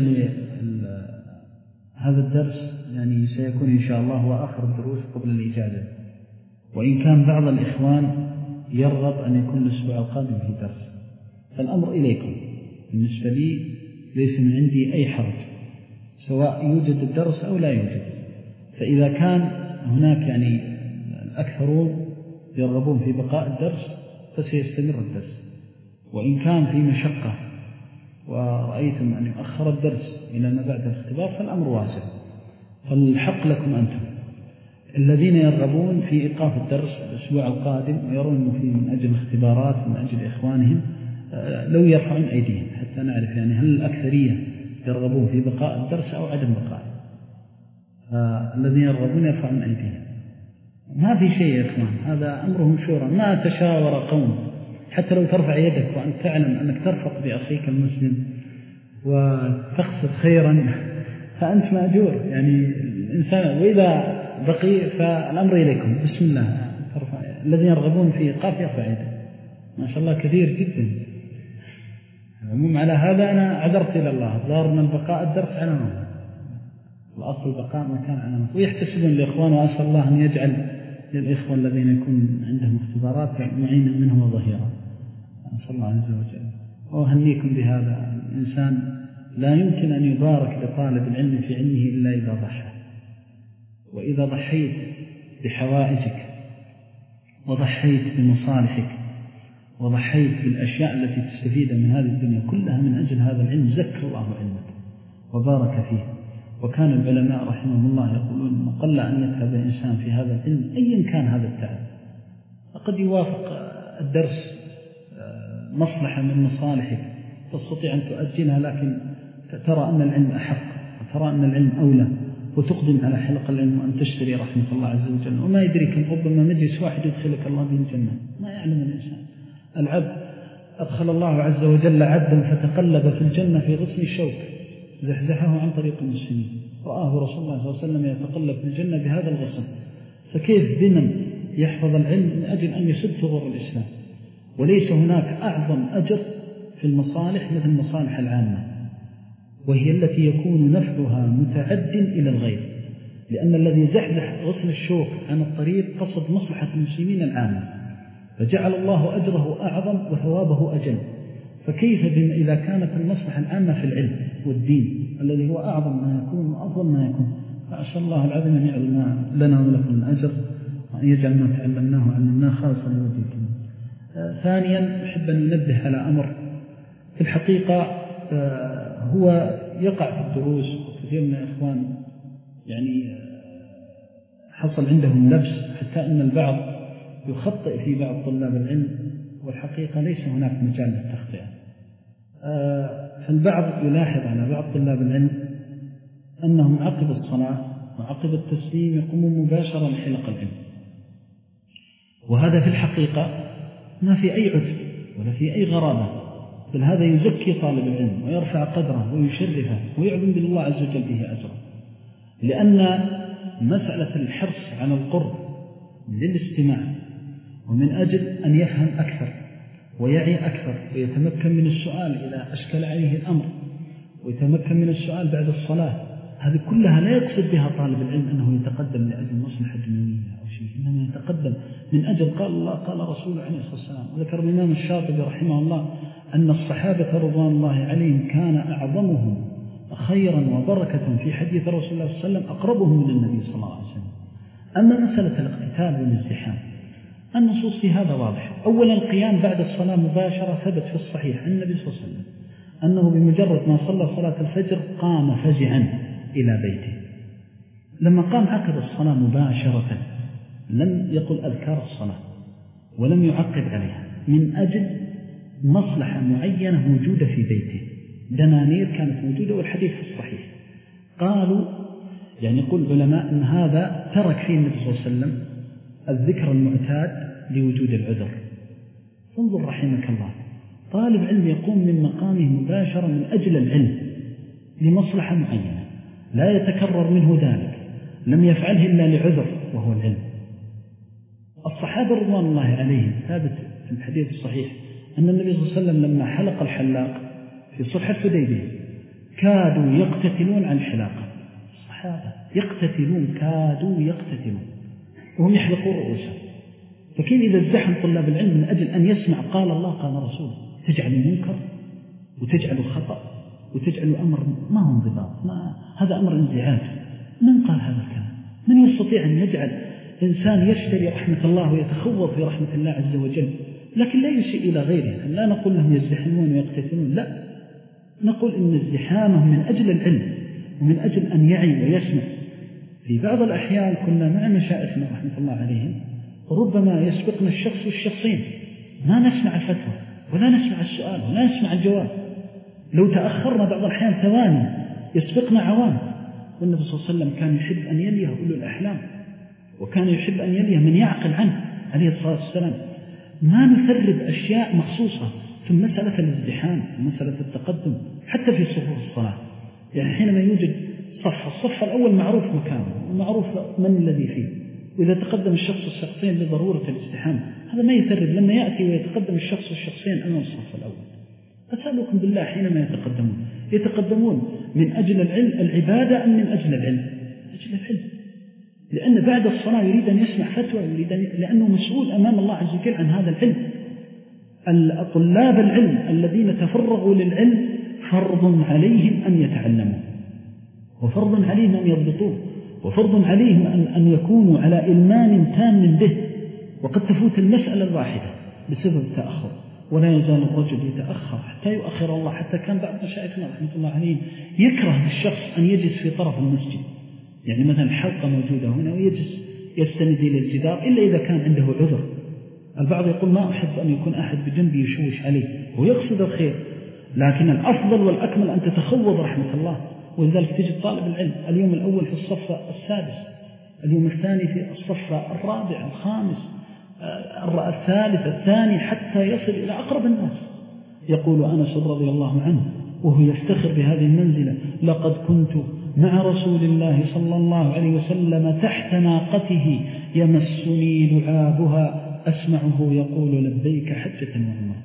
لهذا الدرس يعني سيكون إن شاء الله هو آخر الدروس قبل الإجازة، وإن كان بعض الإخوان يرغب أن يكون الأسبوع القادم في درس، فالأمر إليكم. بالنسبة لي ليس من عندي أي حرج سواء يوجد الدرس أو لا يوجد. فإذا كان هناك يعني الأكثرون يرغبون في بقاء الدرس فسيستمر الدرس، وإن كان في مشقة ورأيتم أن يؤخر الدرس إلى ما بعد الاختبار فالأمر واسع، فالحق لكم أنتم. الذين يرغبون في إيقاف الدرس الأسبوع القادم ويرون أنه فيه من أجل الاختبارات من أجل إخوانهم لو يرفعون أيديهم حتى نعرف يعني هل الأكثرية يرغبون في بقاء الدرس أو عدم بقائه. الذين يرغبون يرفعون أيديهم. ما في شيء يا إخوان، هذا أمرهم شورى، ما تشاور قوم. حتى لو ترفع يدك وأن تعلم أنك ترفق بأخيك المسلم وتقصد خيرا فأنت مأجور يعني الإنسان. وإذا بقي فالأمر إليكم. بسم الله. الذين يرغبون في إيقاف يرفع يده ما شاء الله كثير جدا. المهم على هذا أنا عذرت إلى الله، ضارنا البقاء الدرس على ما الأصل بقاء ما كان على ما، ويحتسبون الإخوان، وأسأل الله أن يجعل للإخوة الذين يكون عندهم اختبارات معينا منهم وظهيرا، أسأل الله عز وجل. وأهنيكم بهذا. الإنسان لا يمكن أن يبارك لطالب العلم في علمه إلا إذا ضحى، وإذا ضحيت بحوائجك وضحيت بمصالحك وضحيت بالأشياء التي تستفيد من هذه الدنيا كلها من أجل هذا العلم زكى الله علمك وبارك فيه. وكان العلماء رحمهم الله يقولون قل أن يتعب الإنسان في هذا العلم أيا كان هذا التعب. وقد يوافق الدرس مصلحة من مصالحك تستطيع أن تؤجلها، لكن ترى أن العلم أحق وترى أن العلم أولى وتقدم على حلق العلم وأن تشتري رحمة الله عز وجل. وما يدريك أن ربما مجلس واحد يدخلك الله به الجنة، ما يعلم الإنسان. العبد أدخل الله عز وجل عبدا فتقلب في الجنة في غصن الشوك زحزحه عن طريق المسلمين، رآه رسول الله صلى الله عليه وسلم يتقلب في الجنة بهذا الغصن. فكيف بمن يحفظ العلم من أجل أن يسد ثغور الإسلام؟ وليس هناك أعظم أجر في المصالح مثل المصالح العامة، وهي التي يكون نفعها متعد إلى الغير، لأن الذي زحزح غصن الشوك عن الطريق قصد مصلحة المسلمين العامة، فجعل الله أجره أعظم وثوابه أجل. فكيف بما إذا كانت المصلحة العامة في العلم والدين الذي هو أعظم ما يكون وأفضل ما يكون؟ فأسأل الله العظيم أن يعظم لنا ولكم الأجر، وأن يجعل ما تعلمناه وعلمناه خالصا لوجهكم. آه ثانيا أحب أن ننبه على أمر في الحقيقة آه هو يقع في الدروس، وكثير من الإخوان يعني آه حصل عندهم لبس حتى أن البعض يخطئ في بعض طلاب العلم، والحقيقة ليس هناك مجال للتخطئة. آه فالبعض يلاحظ على بعض طلاب العلم أنهم عقب الصلاة وعقب التسليم يقومون مباشرة لحلق العلم، وهذا في الحقيقة ما في أي عذر ولا في أي غرابة، بل هذا يزكي طالب العلم ويرفع قدره ويشرفه ويعظم بالله عز وجل به أجره. لأن مسألة الحرص على القرب للاستماع ومن أجل أن يفهم أكثر ويعي أكثر ويتمكن من السؤال إذا أشكل عليه الأمر، ويتمكن من السؤال بعد الصلاة، هذه كلها لا يقصد بها طالب العلم أنه يتقدم لأجل مصلحة دنيوية أو شيء، إنما يتقدم من أجل قال الله قال رسوله عليه الصلاة والسلام. وذكر الإمام الشاطبي رحمه الله أن الصحابة رضوان الله عليهم كان أعظمهم خيرا وبركة في حديث رسول الله صلى الله عليه وسلم أقربهم من النبي صلى الله عليه وسلم. أما مسألة الاقتتال والازدحام النصوص في هذا واضح. أولا القيام بعد الصلاة مباشرة ثبت في الصحيح عن النبي صلى الله عليه وسلم أنه بمجرد ما صلى صلاة الفجر قام فزعا إلى بيته. لما قام عقب الصلاة مباشرة لم يقل أذكار الصلاة ولم يعقب عليها من أجل مصلحة معينة موجودة في بيته، دنانير كانت موجودة والحديث في الصحيح. قالوا يعني يقول العلماء أن هذا ترك فيه النبي صلى الله عليه وسلم الذكر المعتاد لوجود العذر. انظر رحمك الله، طالب علم يقوم من مقامه مباشرة من أجل العلم لمصلحة معينة لا يتكرر منه ذلك، لم يفعله إلا لعذر وهو العلم. الصحابة رضوان الله عليهم ثابت في الحديث الصحيح أن النبي صلى الله عليه وسلم لما حلق الحلاق في صلح الحديبية كادوا يقتتلون عن الحلاقة. الصحابة يقتتلون كادوا يقتتلون وهم يحلقون رؤوسهم. فكيف إذا ازدحم طلاب العلم من أجل أن يسمع قال الله قال رسول تجعل منكر وتجعل خطأ وتجعل أمر ما هو انضباط، ما هذا أمر انزعاج. من قال هذا الكلام؟ من يستطيع أن يجعل إنسان يشتري رحمة الله ويتخوض في رحمة الله عز وجل لكن لا يشيء إلى غيره؟ لا نقول لهم يزدحمون ويقتتلون، لا، نقول إن ازدحامهم من أجل العلم ومن أجل أن يعي ويسمع. في بعض الأحيان كنا مع مشايخنا رحمة الله عليهم ربما يسبقنا الشخص والشخصين، ما نسمع الفتوى ولا نسمع السؤال ولا نسمع الجواب. لو تأخرنا بعض الأحيان ثواني يسبقنا عوام. والنبي صلى الله عليه وسلم كان يحب أن يليه أولو الأحلام، وكان يحب أن يليه من يعقل عنه عليه الصلاة والسلام. ما نثرب أشياء مخصوصة في مسألة الازدحام ومسألة التقدم حتى في صفوف الصلاة. يعني حينما يوجد صف، الصف الأول معروف مكانه ومعروف من الذي فيه، وإذا تقدم الشخص والشخصين لضرورة الازدحام هذا ما يثرب لما يأتي ويتقدم الشخص والشخصين أمام الصف الأول. أسألكم بالله حينما يتقدمون يتقدمون من أجل العلم العبادة أم من أجل العلم؟ أجل العلم، لأن بعد الصلاة يريد أن يسمع فتوى، يريد أن لأنه مسؤول أمام الله عز وجل عن هذا العلم. طلاب العلم الذين تفرغوا للعلم فرض عليهم أن يتعلموا، وفرض عليهم أن يضبطوه، وفرض عليهم أن, أن يكونوا على إلمان تام به. وقد تفوت المسألة الواحدة بسبب التأخر، ولا يزال الرجل يتأخر حتى يؤخر الله. حتى كان بعض مشايخنا رحمة الله عليهم يكره للشخص أن يجلس في طرف المسجد، يعني مثلا حلقة موجودة هنا ويجلس يستند إلى الجدار إلا إذا كان عنده عذر. البعض يقول ما أحب أن يكون أحد بجنبي يشوش عليه ويقصد الخير، لكن الأفضل والأكمل أن تتخوض رحمة الله. ولذلك تجد طالب العلم اليوم الأول في الصف السادس، اليوم الثاني في الصف الرابع الخامس الثالث الثاني، حتى يصل إلى أقرب الناس. يقول أنس رضي الله عنه وهو يفتخر بهذه المنزلة: لقد كنت مع رسول الله صلى الله عليه وسلم تحت ناقته يمسني لعابها أسمعه يقول لبيك حجة وعمرة.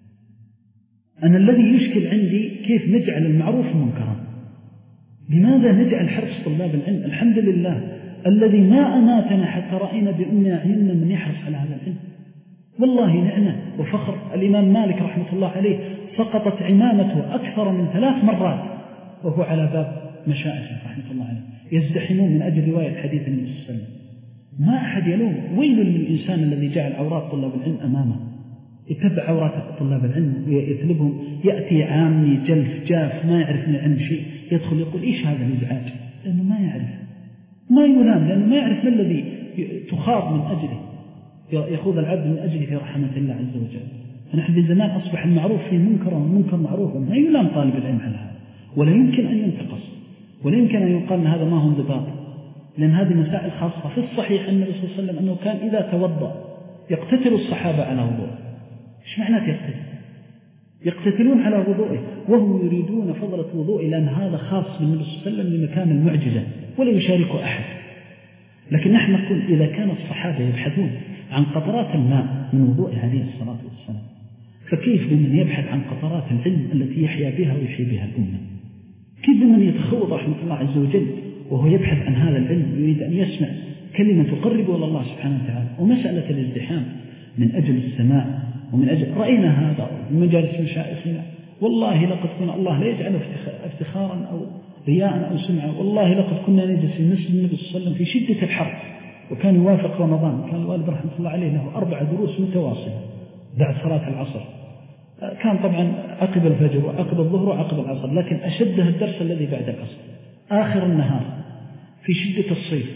أنا الذي يشكل عندي كيف نجعل المعروف منكرا. لماذا نجعل حرص طلاب العلم؟ الحمد لله الذي ما أماتنا حتى رأينا بأمنا عيننا من يحرص على هذا العلم. والله نعمة وفخر. الإمام مالك رحمة الله عليه سقطت عمامته أكثر من ثلاث مرات وهو على باب مشايخه رحمة الله عليه يزدحمون من أجل رواية حديث النبي صلى الله عليه وسلم. ما أحد يلوم. ويل للإنسان الذي جعل عورات طلاب العلم أمامه، يتبع عورات طلاب العلم ويطلبهم. يأتي عامي جلف جاف ما يعرف من العلم شيء يدخل يقول إيش هذا الإزعاج، لأنه ما يعرف. ما يلام لأنه ما يعرف ما الذي تخاض من أجله يخوض العبد من أجله في رحمة الله عز وجل. فنحن في زمان أصبح المعروف فيه منكر والمنكر معروف. ما يلام طالب العلم على هذا، ولا يمكن أن ينتقص، ولا يمكن أن يقال أن هذا ما هو انضباط، لأن هذه مسائل خاصة. في الصحيح أن النبي صلى الله عليه وسلم أنه كان إذا توضأ يقتتل الصحابة على وضوء. إيش معناته يقتتل؟ يقتتلون على وضوءه وهم يريدون فضلة وضوءه، لأن هذا خاص بالنبي صلى الله عليه وسلم لمكان المعجزة ولا يشاركه أحد. لكن نحن نقول إذا كان الصحابة يبحثون عن قطرات الماء من وضوء عليه الصلاة والسلام، فكيف بمن يبحث عن قطرات العلم التي يحيا بها ويحيي بها الأمة؟ كيف بمن يتخوض رحمة الله عز وجل وهو يبحث عن هذا العلم ويريد أن يسمع كلمة تقربه إلى الله سبحانه وتعالى؟ ومسألة الازدحام من أجل السماء ومن أجل رأينا هذا في مجالس مشايخنا. والله لقد كنا الله لا يجعل افتخارا أو رياء أو سمعة. والله لقد كنا نجلس في مسجد النبي صلى الله عليه وسلم في شدة الحر وكان يوافق رمضان. كان الوالد رحمة الله عليه له أربع دروس متواصلة بعد صلاة العصر. كان طبعا عقب الفجر وعقب الظهر وعقب العصر، لكن أشدها الدرس الذي بعد العصر آخر النهار في شدة الصيف.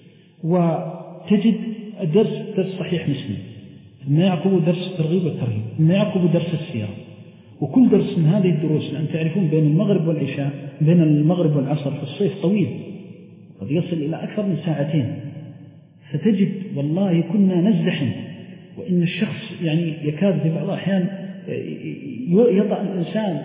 وتجد الدرس درس صحيح مسلم، ثم يعقب درس الترغيب والترهيب، ثم يعقب درس السيرة. وكل درس من هذه الدروس، لأن تعرفون بين المغرب والعشاء بين المغرب والعصر في الصيف طويل قد يصل إلى أكثر من ساعتين. فتجد والله كنا نزدحم، وإن الشخص يعني يكاد في بعض الأحيان يضع الإنسان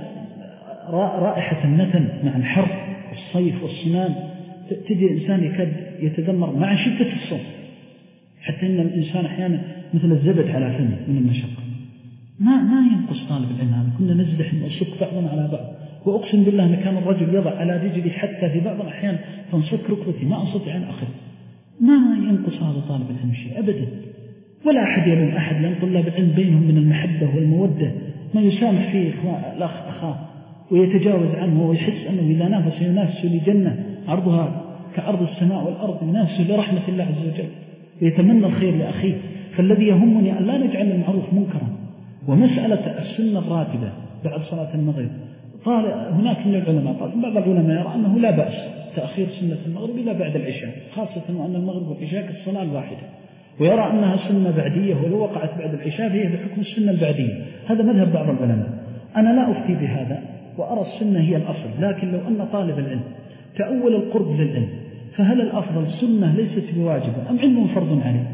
رائحة النتن مع الحر والصيف والصنام. تجد الإنسان يكاد يتذمر مع شدة الصوت، حتى إن الإنسان أحيانا مثل الزبد على فمه من المشقة. ما ما ينقص طالب العلم هذا. كنا نزدحم ونصك بعضنا على بعض، وأقسم بالله أن كان الرجل يضع على رجلي حتى في بعض الأحيان تنصك ركبتي ما أستطيع أن أخذ. ما ينقص هذا طالب العلم شيء أبدا، ولا أحد يلوم أحد، لأن طلاب العلم بينهم من المحبة والمودة ما يسامح فيه الأخ أخاه ويتجاوز عنه ويحس أنه إذا نافس ينافس لجنة عرضها كعرض السماء والأرض، ينافس لرحمة الله عز وجل ويتمنى الخير لأخيه. فالذي يهمني أن لا نجعل المعروف منكرا. ومسألة السنة الراتبة بعد صلاة المغرب، قال هناك من العلماء قال بعض العلماء يرى أنه لا بأس تأخير سنة المغرب إلى بعد العشاء، خاصة وأن المغرب والعشاء كالصلاة الواحدة، ويرى أنها سنة بعدية، ولو وقعت بعد العشاء فهي بحكم السنة البعدية. هذا مذهب بعض العلماء. أنا لا أفتي بهذا وأرى السنة هي الأصل. لكن لو أن طالب العلم تأول القرب للعلم، فهل الأفضل سنة ليست بواجبة أم علم فرض عليه؟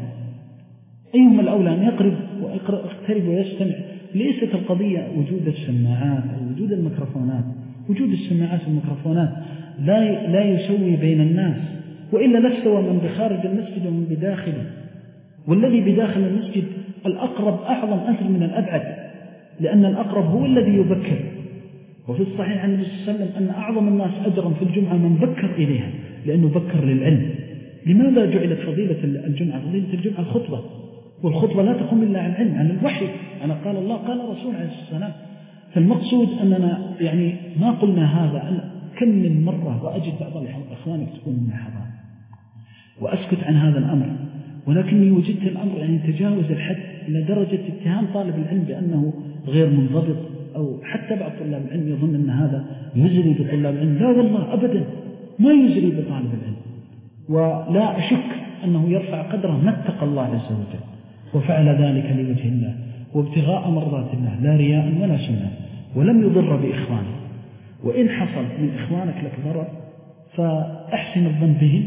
أيهما الأولى أن يقرب ويقترب ويستمع؟ ليست القضية وجود السماعات أو وجود الميكروفونات. وجود السماعات والميكروفونات لا لا يسوي بين الناس، وإلا لستوى من بخارج المسجد ومن بداخله. والذي بداخل المسجد الأقرب أعظم أجر من الأبعد، لأن الأقرب هو الذي يبكر. وفي الصحيح عن النبي صلى الله عليه وسلم أن أعظم الناس أجرا في الجمعة من بكر إليها، لأنه بكر للعلم. لماذا جعلت فضيلة الجمعة؟ فضيلة الجمعة الخطبة، والخطبة لا تقوم إلا عن العلم، عن الوحي، أنا قال الله قال رسول عليه السلام. فالمقصود أننا يعني ما قلنا هذا. أن كم من مرة وأجد بعض الإخوان يكتبون من حضان وأسكت عن هذا الأمر، ولكني وجدت الأمر يعني تجاوز الحد إلى درجة اتهام طالب العلم بأنه غير منضبط، أو حتى بعض طلاب العلم يظن أن هذا يزري بطلاب العلم. لا والله أبدا ما يزري بطالب العلم، ولا أشك أنه يرفع قدره ما اتقى الله عز وجل وفعل ذلك لوجه الله وابتغاء مرضات الله، لا رياء ولا سمعة، ولم يضر بإخوانه. وإن حصل من إخوانك لك ضرر فأحسن الظن بهم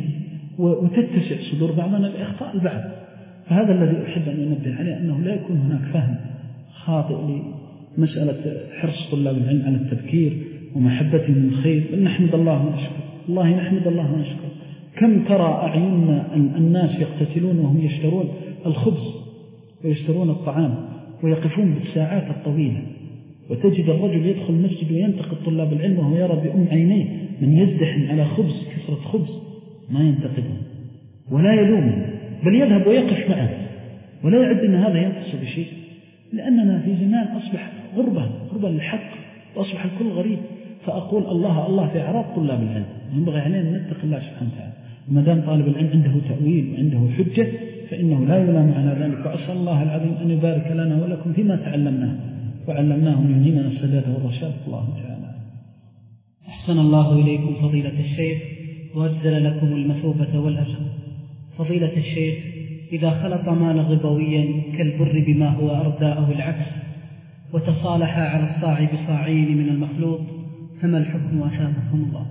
وتتسع صدور بعضنا لإخطاء البعض. فهذا الذي أحب أن أنبه عليه، أنه لا يكون هناك فهم خاطئ لمسألة حرص طلاب العلم على التذكير ومحبتهم للخير. ونحمد الله ونشكر الله، نحمد الله ونشكر. كم ترى أعيننا أن الناس يقتتلون وهم يشترون الخبز ويشترون الطعام ويقفون بالساعات الطويلة، وتجد الرجل يدخل المسجد وينتقد طلاب العلم وهو يرى بأم عينيه من يزدحم على خبز كسرة خبز، ما ينتقده ولا يلومه، بل يذهب ويقف معه ولا يعد أن هذا ينقص بشيء، لأننا في زمان أصبح غربة غربة للحق، وأصبح الكل غريب. فأقول الله الله في أعراض طلاب العلم، ينبغي علينا أن نتقي الله سبحانه وتعالى. وما دام طالب العلم عنده تأويل وعنده حجة فإنه لا يلام على ذلك. وأسأل الله العظيم أن يبارك لنا ولكم فيما تعلمناه وعلمناه من يلهمنا السداد والرشاد. الله تعالى. أحسن الله إليكم فضيلة الشيخ وأجزل لكم المثوبة والأجر. فضيلة الشيخ، إذا خلط مالا ربويا كالبر بما هو أردى أو العكس وتصالح على الصاع بصاعين من المخلوط فما الحكم أثابكم الله؟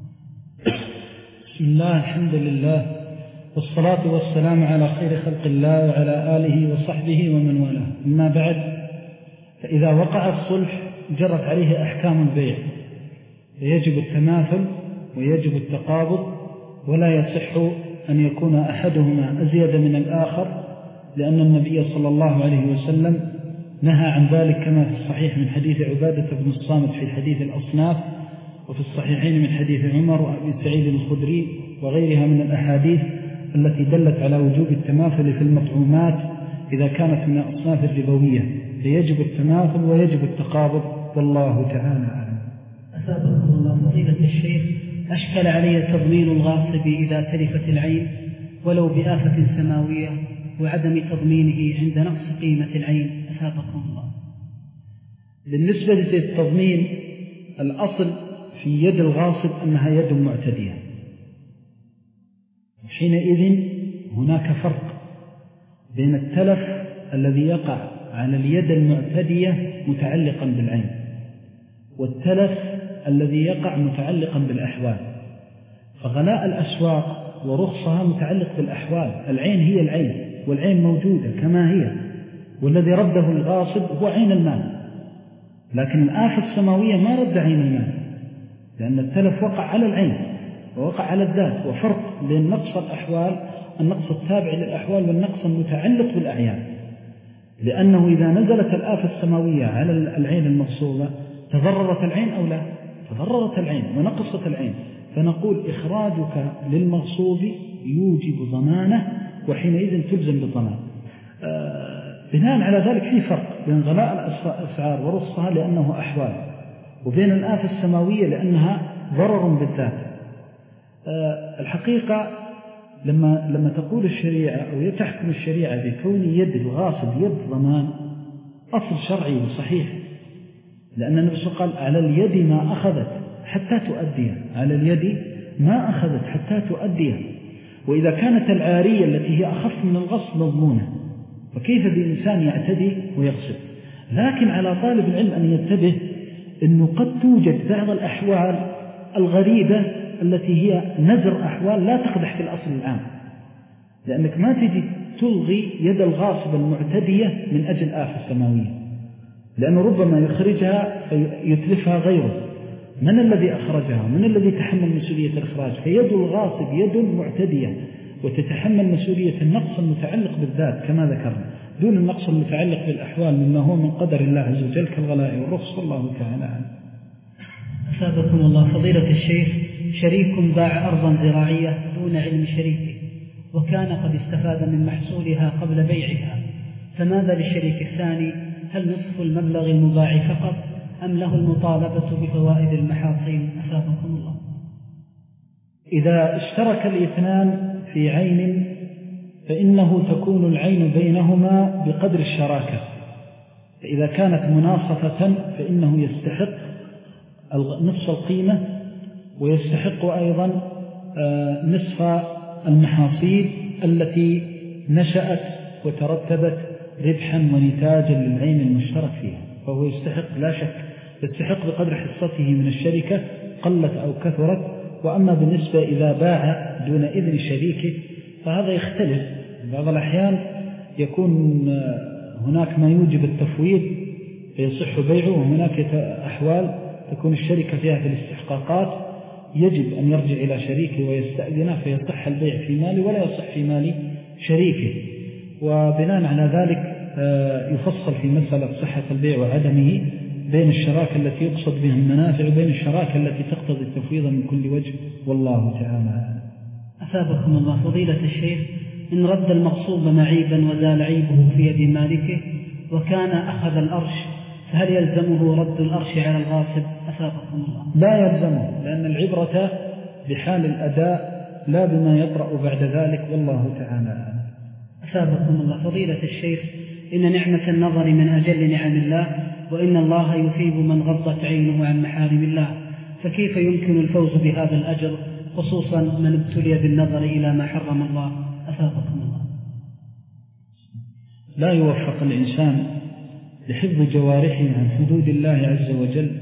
بسم الله، الحمد لله، والصلاة والسلام على خير خلق الله وعلى آله وصحبه ومن والاه. أما بعد، فإذا وقع الصلح جرت عليه أحكام البيع، فيجب التماثل ويجب التقابض، ولا يصح أن يكون أحدهما أزيد من الآخر، لأن النبي صلى الله عليه وسلم نهى عن ذلك كما في الصحيح من حديث عبادة بن الصامت في حديث الأصناف، وفي الصحيحين من حديث عمر وأبي سعيد الخدري وغيرها من الأحاديث التي دلت على وجوب التماثل في المطعومات إذا كانت من الأصناف الربوية، فيجب التماثل ويجب التقابض، والله تعالى أعلم. أثابكم الله فضيلة الشيخ، أشكل علي تضمين الغاصب إذا تلفت العين ولو بآفة سماوية وعدم تضمينه عند نقص قيمة العين، أثابكم الله. بالنسبة للتضمين، الأصل في يد الغاصب أنها يد معتدية، وحينئذ هناك فرق بين التلف الذي يقع على اليد المعتدية متعلقا بالعين والتلف الذي يقع متعلقا بالأحوال. فغلاء الأسواق ورخصها متعلق بالأحوال، العين هي العين والعين موجودة كما هي، والذي رده الغاصب هو عين المال، لكن الآفة السماوية ما رد عين المال، لأن التلف وقع على العين ووقع على الذات. وفرق بين نقص الأحوال، النقص التابع للأحوال، والنقص المتعلق بالأعيان، لأنه إذا نزلت الآفة السماوية على العين المغصوبة تضررت العين أو لا؟ تضررت العين ونقصت العين، فنقول إخراجك للمغصوب يوجب ضمانه، وحينئذ تلزم بالضمان. آه بناء على ذلك في فرق بين غلاء الأسعار ورخصها لأنه أحوال، وبين الآفة السماوية لأنها ضرر بالذات. آه الحقيقة لما, لما تقول الشريعة أو يتحكم الشريعة بكون يد الغاصب يد ضمان، أصل شرعي صحيح، لأن النبي صلى الله عليه وسلم قال على اليد ما أخذت حتى تؤديها، على اليد ما أخذت حتى تؤديها. وإذا كانت العارية التي هي أخف من الغصب مضمونة، فكيف بإنسان يعتدي ويغصب؟ لكن على طالب العلم أن ينتبه أنه قد توجد بعض الأحوال الغريبة التي هي نزر أحوال لا تقدح في الأصل العام، لأنك ما تجي تلغي يد الغاصب المعتدية من أجل آفة سماوية، لأنه ربما يخرجها فيتلفها غيره. من الذي أخرجها؟ من الذي تحمل مسؤولية الإخراج؟ فيد الغاصب يد معتدية وتتحمل مسؤولية النقص المتعلق بالذات كما ذكرنا، دون النقص المتعلق بالأحوال مما هو من قدر الله عز وجل كالغلاء والرخص، والله تعالى عنه. أثابكم الله فضيلة الشيخ، شريك باع أرضا زراعية دون علم شريكه وكان قد استفاد من محصولها قبل بيعها، فماذا للشريك الثاني؟ هل نصف المبلغ المباع فقط أم له المطالبة بفوائد المحاصيل؟ أثابكم الله. إذا اشترك الاثنان في عين فإنه تكون العين بينهما بقدر الشراكة، فإذا كانت مناصفة فإنه يستحق نصف القيمة، ويستحق أيضا نصف المحاصيل التي نشأت وترتبت ربحا ونتاجا للعين المشترك فيها، فهو يستحق لا شك، يستحق بقدر حصته من الشركة قلت أو كثرت. وأما بالنسبة إذا باع دون إذن شريكه فهذا يختلف، بعض الأحيان يكون هناك ما يوجب التفويض فيصح بيعه، وهناك أحوال تكون الشركة فيها في الاستحقاقات يجب أن يرجع إلى شريكه ويستأذنه فيصح البيع في ماله ولا يصح في مال شريكه. وبناء على ذلك يفصل في مسألة صحة البيع وعدمه بين الشراكة التي يقصد بها المنافع وبين الشراكة التي تقتضي التفويض من كل وجه، والله تعالى. أثابكم الله فضيلة الشيخ، إن رد المغصوب معيبا وزال عيبه في يد مالكه وكان أخذ الأرش فهل يلزمه رد الأرش على الغاصب؟ أثابكم الله. لا يلزمه، لأن العبرة بحال الأداء لا بما يطرأ بعد ذلك، والله تعالى أعلم. أثابكم الله. فضيلة الشيخ، إن نعمة النظر من أجل نعم الله، وإن الله يثيب من غضت عينه عن محارم الله، فكيف يمكن الفوز بهذا الأجر خصوصا من ابتلي بالنظر إلى ما حرم الله؟ أثابكم الله. لا يوفق الإنسان لحفظ جوارحه عن حدود الله عز وجل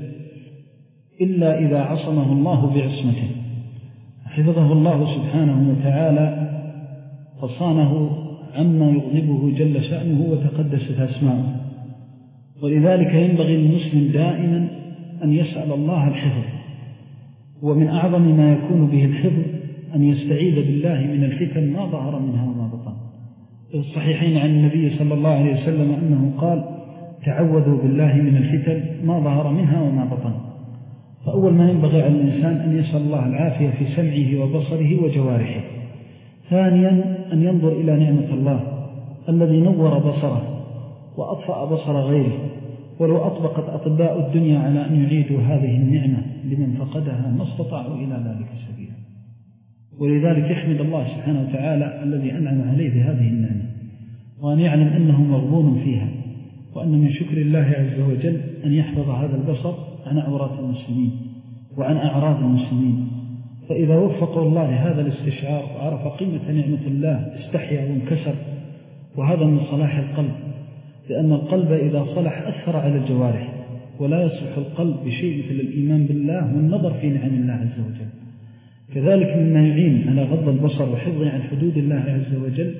إلا إذا عصمه الله بعصمته، حفظه الله سبحانه وتعالى فصانه عما يغضبه جل شأنه وتقدست أسماؤه. ولذلك ينبغي للمسلم دائما أن يسأل الله الحفظ، ومن أعظم ما يكون به الحفظ أن يستعيذ بالله من الفتن ما ظهر منها وما بطن. في الصحيحين عن النبي صلى الله عليه وسلم أنه قال: تعوذوا بالله من الفتن ما ظهر منها وما بطن. فأول ما ينبغي على الإنسان أن يسأل الله العافية في سمعه وبصره وجوارحه. ثانيا أن ينظر إلى نعمة الله الذي نور بصره وأطفأ بصر غيره، ولو أطبقت أطباء الدنيا على أن يعيدوا هذه النعمة لمن فقدها ما استطاعوا إلى ذلك سبيلا. ولذلك يحمد الله سبحانه وتعالى الذي أنعم عليه بهذه النعمة، وأن يعلم أنه مغبون فيها، وأن من شكر الله عز وجل أن يحفظ هذا البصر عن عورات المسلمين وعن أعراض المسلمين. فإذا وفقه الله لهذا الاستشعار وعرف قيمة نعمة الله استحيا وانكسر، وهذا من صلاح القلب، لأن القلب إذا صلح أثر على الجوارح، ولا يصلح القلب بشيء مثل الإيمان بالله والنظر في نعم الله عز وجل. كذلك مما يعين على غض البصر وحفظه عن حدود الله عز وجل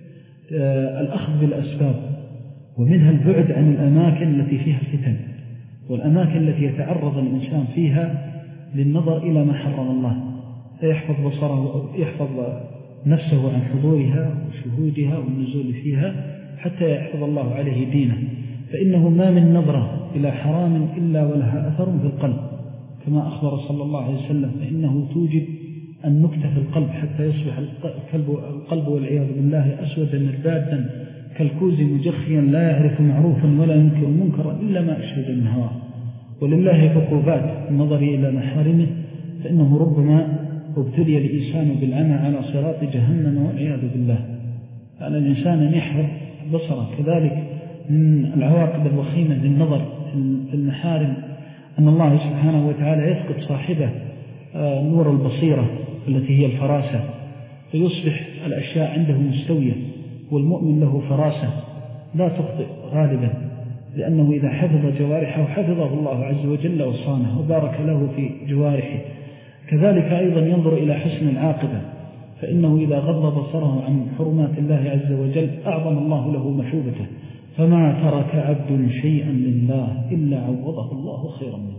الأخذ بالأسباب، ومنها البعد عن الأماكن التي فيها الفتن، والأماكن التي يتعرض الإنسان فيها للنظر إلى ما حرم الله، فيحفظ بصره يحفظ نفسه عن حضورها وشهودها والنزول فيها حتى يحفظ الله عليه دينه. فإنه ما من نظرة إلى حرام إلا ولها أثر في القلب، كما أخبر صلى الله عليه وسلم: فإنه توجب النكتة في القلب حتى يصبح القلب والعياذ بالله أسودا مربادا كالكوز مجخيا لا يعرف معروفا ولا ينكر منكرا إلا ما أشهد من هواه. ولله عقوبات النظر إلى محارمه، فإنه ربما ابتلي الإنسان بالعمى على صراط جهنم والعياذ بالله. على الإنسان أن يحفظ بصره. كذلك من العواقب الوخيمة للنظر في المحارم أن الله سبحانه وتعالى يفقد صاحبه نور البصيرة التي هي الفراسة، فيصبح الأشياء عنده مستوية، والمؤمن له فراسة لا تخطئ غالبا، لأنه إذا حفظ جوارحه حفظه الله عز وجل وصانه وبارك له في جوارحه. كذلك أيضا ينظر إلى حسن العاقبة، فإنه إذا غض بصره عن حرمات الله عز وجل أعظم الله له مثوبته، فما ترك عبد شيئا لله إلا عوضه الله خيرا منه.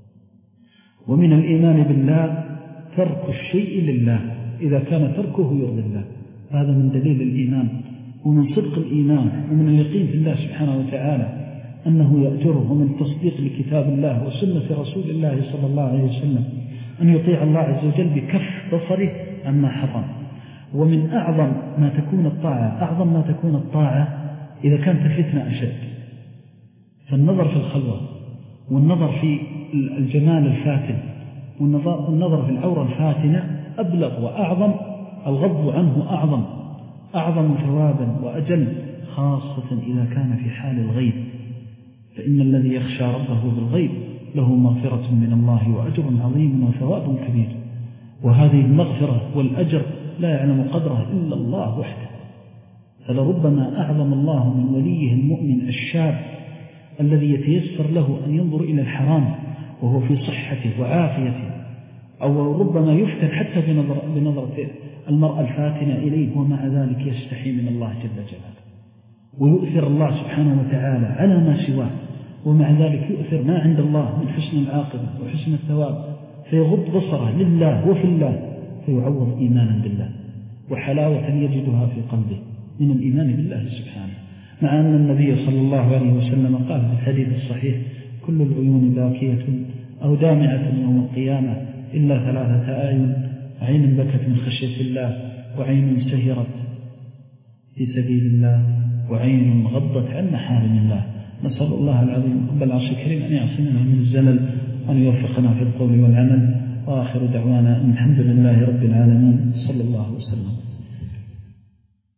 ومن الإيمان بالله ترك الشيء لله إذا كان تركه يرضي الله، هذا من دليل الإيمان ومن صدق الإيمان ومن اليقين في الله سبحانه وتعالى أنه يأجره، ومن تصديق لكتاب الله وسنة رسول الله صلى الله عليه وسلم أن يطيع الله عز وجل بكف بصره عما حرم. ومن أعظم ما تكون الطاعة أعظم ما تكون الطاعة إذا كانت الفتنة أشد، فالنظر في الخلوة والنظر في الجمال الفاتن والنظر في العورة الفاتنة أبلغ وأعظم، الغض عنه أعظم أعظم ثوابا وأجل، خاصة إذا كان في حال الغيب، فإن الذي يخشى ربه بالغيب له مغفرة من الله وأجر عظيم وثواب كبير. وهذه المغفرة والأجر لا يعلم قدره إلا الله وحده، فلربما أعظم الله من وليه المؤمن الشاب الذي يتيسر له أن ينظر إلى الحرام وهو في صحته وعافيته، أو ربما يفتن حتى بنظرة المرأة الفاتنة إليه، ومع ذلك يستحي من الله جل جلاله ويؤثر الله سبحانه وتعالى على ما سواه، ومع ذلك يؤثر ما عند الله من حسن العاقبة وحسن الثواب، فيغض بصره لله وفي الله، فيعوض إيمانا بالله وحلاوة يجدها في قلبه من الإيمان بالله سبحانه. مع أن النبي صلى الله عليه وسلم قال في الحديث الصحيح: كل العيون باكية أو دامعة يوم القيامة إلا ثلاثة أعين: عين بكت من خشية الله، وعين سهرت في سبيل الله وعين غضت عن محارم الله. نسأل الله العظيم رب العرش الكريم أن يعصمنا من الزلل وأن يوفقنا في القول والعمل، وآخر دعوانا الحمد لله رب العالمين، صلى الله وسلم.